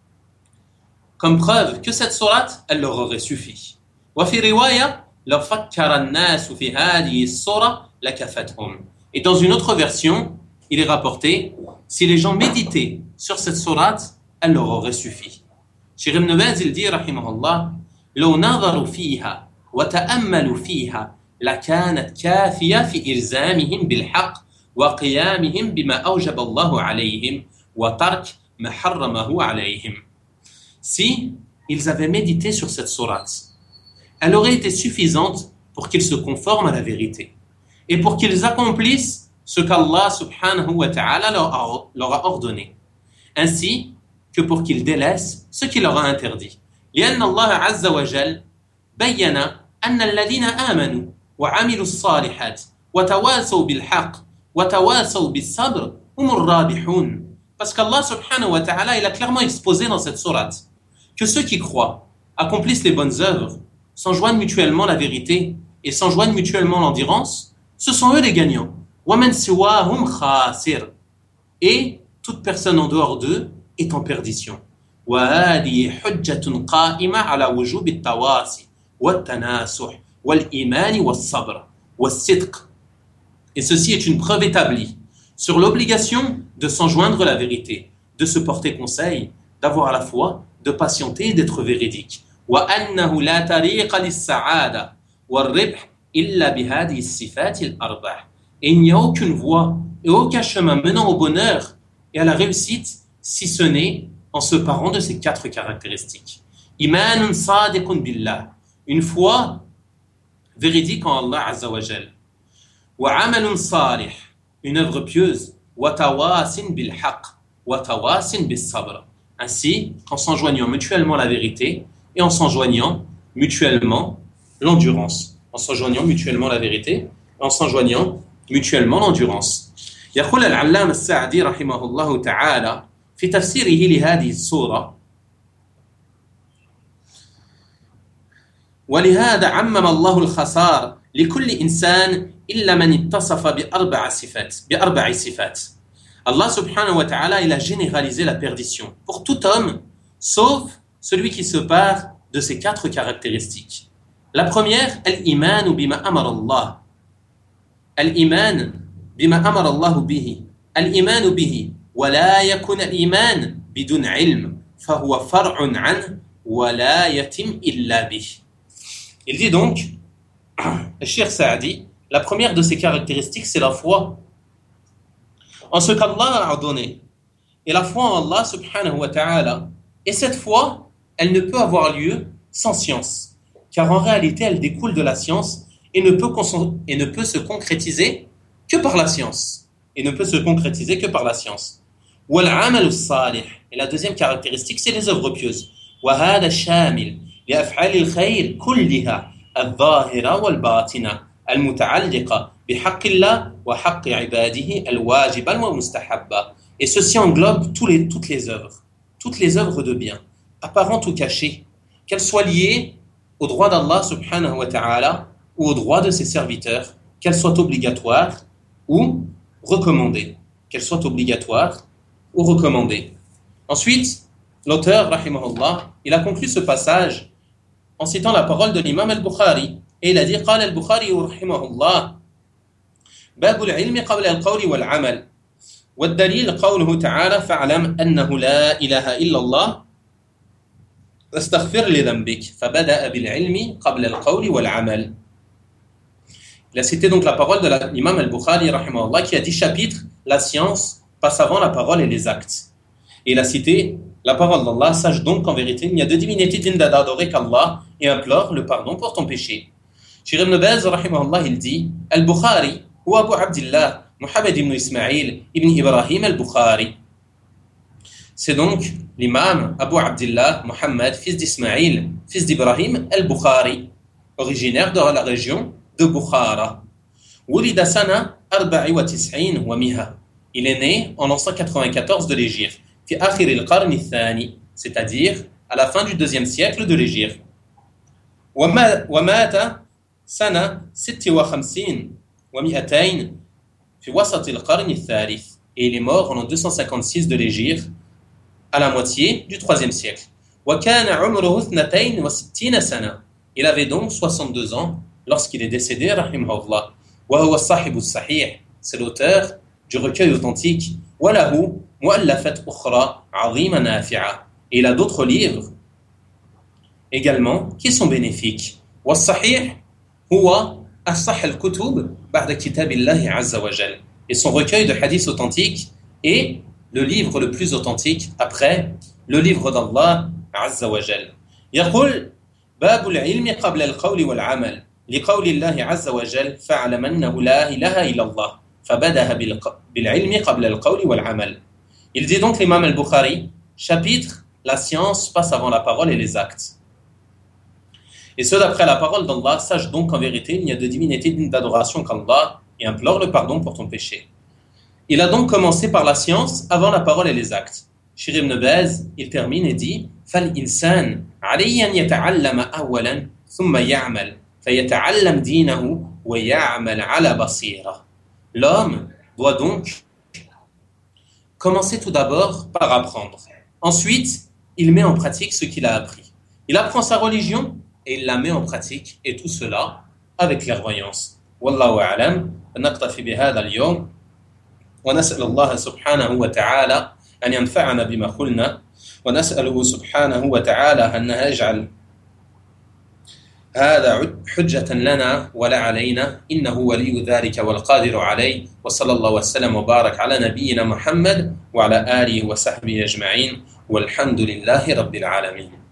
A: comme preuve que cette sourate, elle leur aurait suffi. وفي رواية لو فكر الناس في هذه السورة لكفتهم. Et dans une autre version, il est rapporté, si les gens méditaient sur cette sourate, elle leur aurait suffi. Cheikh Ibn Baz, il dit, rahimahullah, لو نظروا فيها وتأملوا فيها لكانت كافية في إلزامهم بالحق وقيامهم بما أوجب الله عليهم وترك ما حرمه عليهم. Si ils avaient médité sur cette sourate, elle aurait été suffisante pour qu'ils se conforment à la vérité et pour qu'ils accomplissent ce qu'Allah subhanahu wa ta'ala leur a ordonné, ainsi que pour qu'ils délaissent ce qu'il leur a interdit. لأن الله عز وجل بيّن أن الذين آمنوا وعملوا الصالحات وتواصوا بالحق وتواصوا بالصبر هم الرابحون. Parce qu'Allah subhanahu wa ta'ala, il a clairement exposé dans cette sourate que ceux qui croient, accomplissent les bonnes œuvres, s'enjoignent mutuellement la vérité et s'enjoignent mutuellement l'endurance, ce sont eux les gagnants. وَمَنْ سِوَاهُمْ خَاسِرٌ. Et toute personne en dehors d'eux est en perdition. وَهَذِهِ حُجَّةٌ قَائِمَةٌ عَلَى وُجُوبِ التَّوَاصِي وَالتَّنَاصُحِ وَالْإِيمَانِ وَالصَّبْرِ وَالصِّدْقِ. Et ceci est une preuve établie sur l'obligation de s'enjoindre la vérité, de se porter conseil, d'avoir la foi, de patienter et d'être véridique. وَأَنَّهُ لَا طَرِيقَ لِلسَّعَادَةِ وَالرِّبْحِ إِلَّا بِهَذِهِ الصِّفَاتِ الْأَرْبَعِ. Et il n'y a aucune voie et aucun chemin menant au bonheur et à la réussite si ce n'est en se parant de ces 4 caractéristiques. إِيمَانٌ صَادِقٌ بِاللَّهِ. Une foi véridique en Allah Azza wa Jal. وَعَمَلٌ صَالِحٌ. Une œuvre pieuse. وَتَوَاسٍ بِالْحَقِّ وَتَوَاسٍ بِالصَّبْرِ. Ainsi qu'en s'enjoignant mutuellement la vérité et en s'enjoignant mutuellement l'endurance. En s'enjoignant mutuellement la vérité et en s'enjoignant mutuellement l'endurance. يقول العلامة السعدي رحمه الله تعالى في تفسيره لهذه السورة: ولهذا عمم الله الخسار لكل إنسان إلا من اتصف بأربع صفات. Allah subhanahu wa ta'ala, il a généralisé la perdition pour tout homme, sauf celui qui se pare de ces 4 caractéristiques. La première, al-iman bima amara Allah. Al-iman bima amara Allah bihi. Al-iman bihi. Wa la yakun al-iman bidun ilm. Fahuwa far'un an wa la yatim illa bih. Il dit donc, le Cheikh Saadi, la première de ces caractéristiques, c'est la foi en ce qu'Allah a ordonné. Et la foi en Allah subhanahu wa ta'ala. Et cette foi, elle ne peut avoir lieu sans science. Car en réalité, elle découle de la science et ne peut se concrétiser que par la science. Et وَالْعَمَلُ الصَّالِحِ. Et la deuxième caractéristique, c'est les œuvres pieuses. وَهَذَا الشَّامِلِ لِأَفْعَالِ الْخَيْرِ كُلِّهَا الظَّاهِرَةَ والباطنة المتعلقة بحق الله وحق عباده الواجبة والمستحبة. Et ceci englobe toutes les œuvres de bien, apparentes ou cachées, qu'elles soient liées au droit d'Allah subhanahu wa ta'ala ou au droit de ses serviteurs, qu'elles soient obligatoires ou recommandées. Ensuite, l'auteur, rahimahullah, il a conclu ce passage en citant la parole de l'imam al-Bukhari. Et il a dit, قال البخاري رحمه الله باب العلم قبل القول والعمل والدليل قوله تعالى فاعلم أنه لا إله إلا الله واستغفر لذنبك فبدأ بالعلم قبل القول والعمل. Il a cité donc la parole de l'imam al-Bukhari rahimahullah qui a dit chapitre la science passe avant la parole et les actes. Et il a cité la parole d'Allah, sache donc qu'en vérité il n'y a de divinité digne d'adorer qu'Allah et implore le pardon pour ton péché. Cheikh Ibn Baz rahimahullah il dit al-Bukhari ou Abu Abdillah Muhammad ibn Ismail ibn Ibrahim al-Bukhari. C'est donc l'imam Abu Abdillah Muhammad, fils d'Ismaïl, fils d'Ibrahim al-Bukhari, originaire de la région de Bukhara. Wulida sana 94 wa miha. Il est né en l'an 194 de l'Hégire, fi akhir al-qarn al-thani, c'est-à-dire à la fin du deuxième siècle de l'Hégire. Wa mata sana 56 wa 200 fi wasat al-qarn al-thalith. Et il est mort en l'an 256 de l'Hégire, à la moitié du troisième siècle. وَكَانَ عُمْرُهُ 62 سَنَةً. Il avait donc 62 ans lorsqu'il est décédé, rahimahullah. وَهُوَ الصَّاحِبُ الصَّحِيحِ. C'est l'auteur du recueil authentique. وَلَهُ مُؤَلَّفَةٌ أُخْرَى عَظِيمَةٌ نَافِعَةٌ. Et il a d'autres livres également qui sont bénéfiques. وَالصَّحِيحُ هُوَ أَصَحُّ الْكُتُبِ بَعْدَ كِتَابِ اللَّهِ عَزَّ وَجَلَّ. Et son recueil de hadiths authentiques est le livre le plus authentique après le livre d'Allah Azza wa Jal. يقول باب العلم قبل القول والعمل لقول الله عز وجل فاعلم أنه لا إله إلا الله فبدأ بالعلم قبل القول والعمل. Il dit donc l'imam al-Bukhari, chapitre la science passe avant la parole et les actes. Et ce d'après la parole d'Allah, sache donc qu'en vérité il n'y a de divinité digne d'adoration qu'Allah et implore le pardon pour ton péché. Il a donc commencé par la science avant la parole et les actes. Cheikh Ibn Baz, il termine et dit فَالْإِنسَانُ عَلَيْهِ أَنْ يَتَعَلَّمَ أَوَّلًا ثُمَّ يَعْمَلْ فَيَتَعَلَّمْ دِينَهُ وَيَعْمَلْ عَلَى بَصِيرَةٍ. L'homme doit donc commencer tout d'abord par apprendre. Ensuite, il met en pratique ce qu'il a appris. Il apprend sa religion et il la met en pratique, et tout cela avec clairvoyance. Wallahu a'lam. نكتفي بهذا اليوم ونسأل الله سبحانه وتعالى أن ينفعنا بما قلنا ونسأله سبحانه وتعالى أن يجعل هذا حجة لنا ولا علينا إنه ولي ذلك والقادر عليه وصلى الله وسلم وبارك على نبينا محمد وعلى آله وصحبه أجمعين والحمد لله رب العالمين.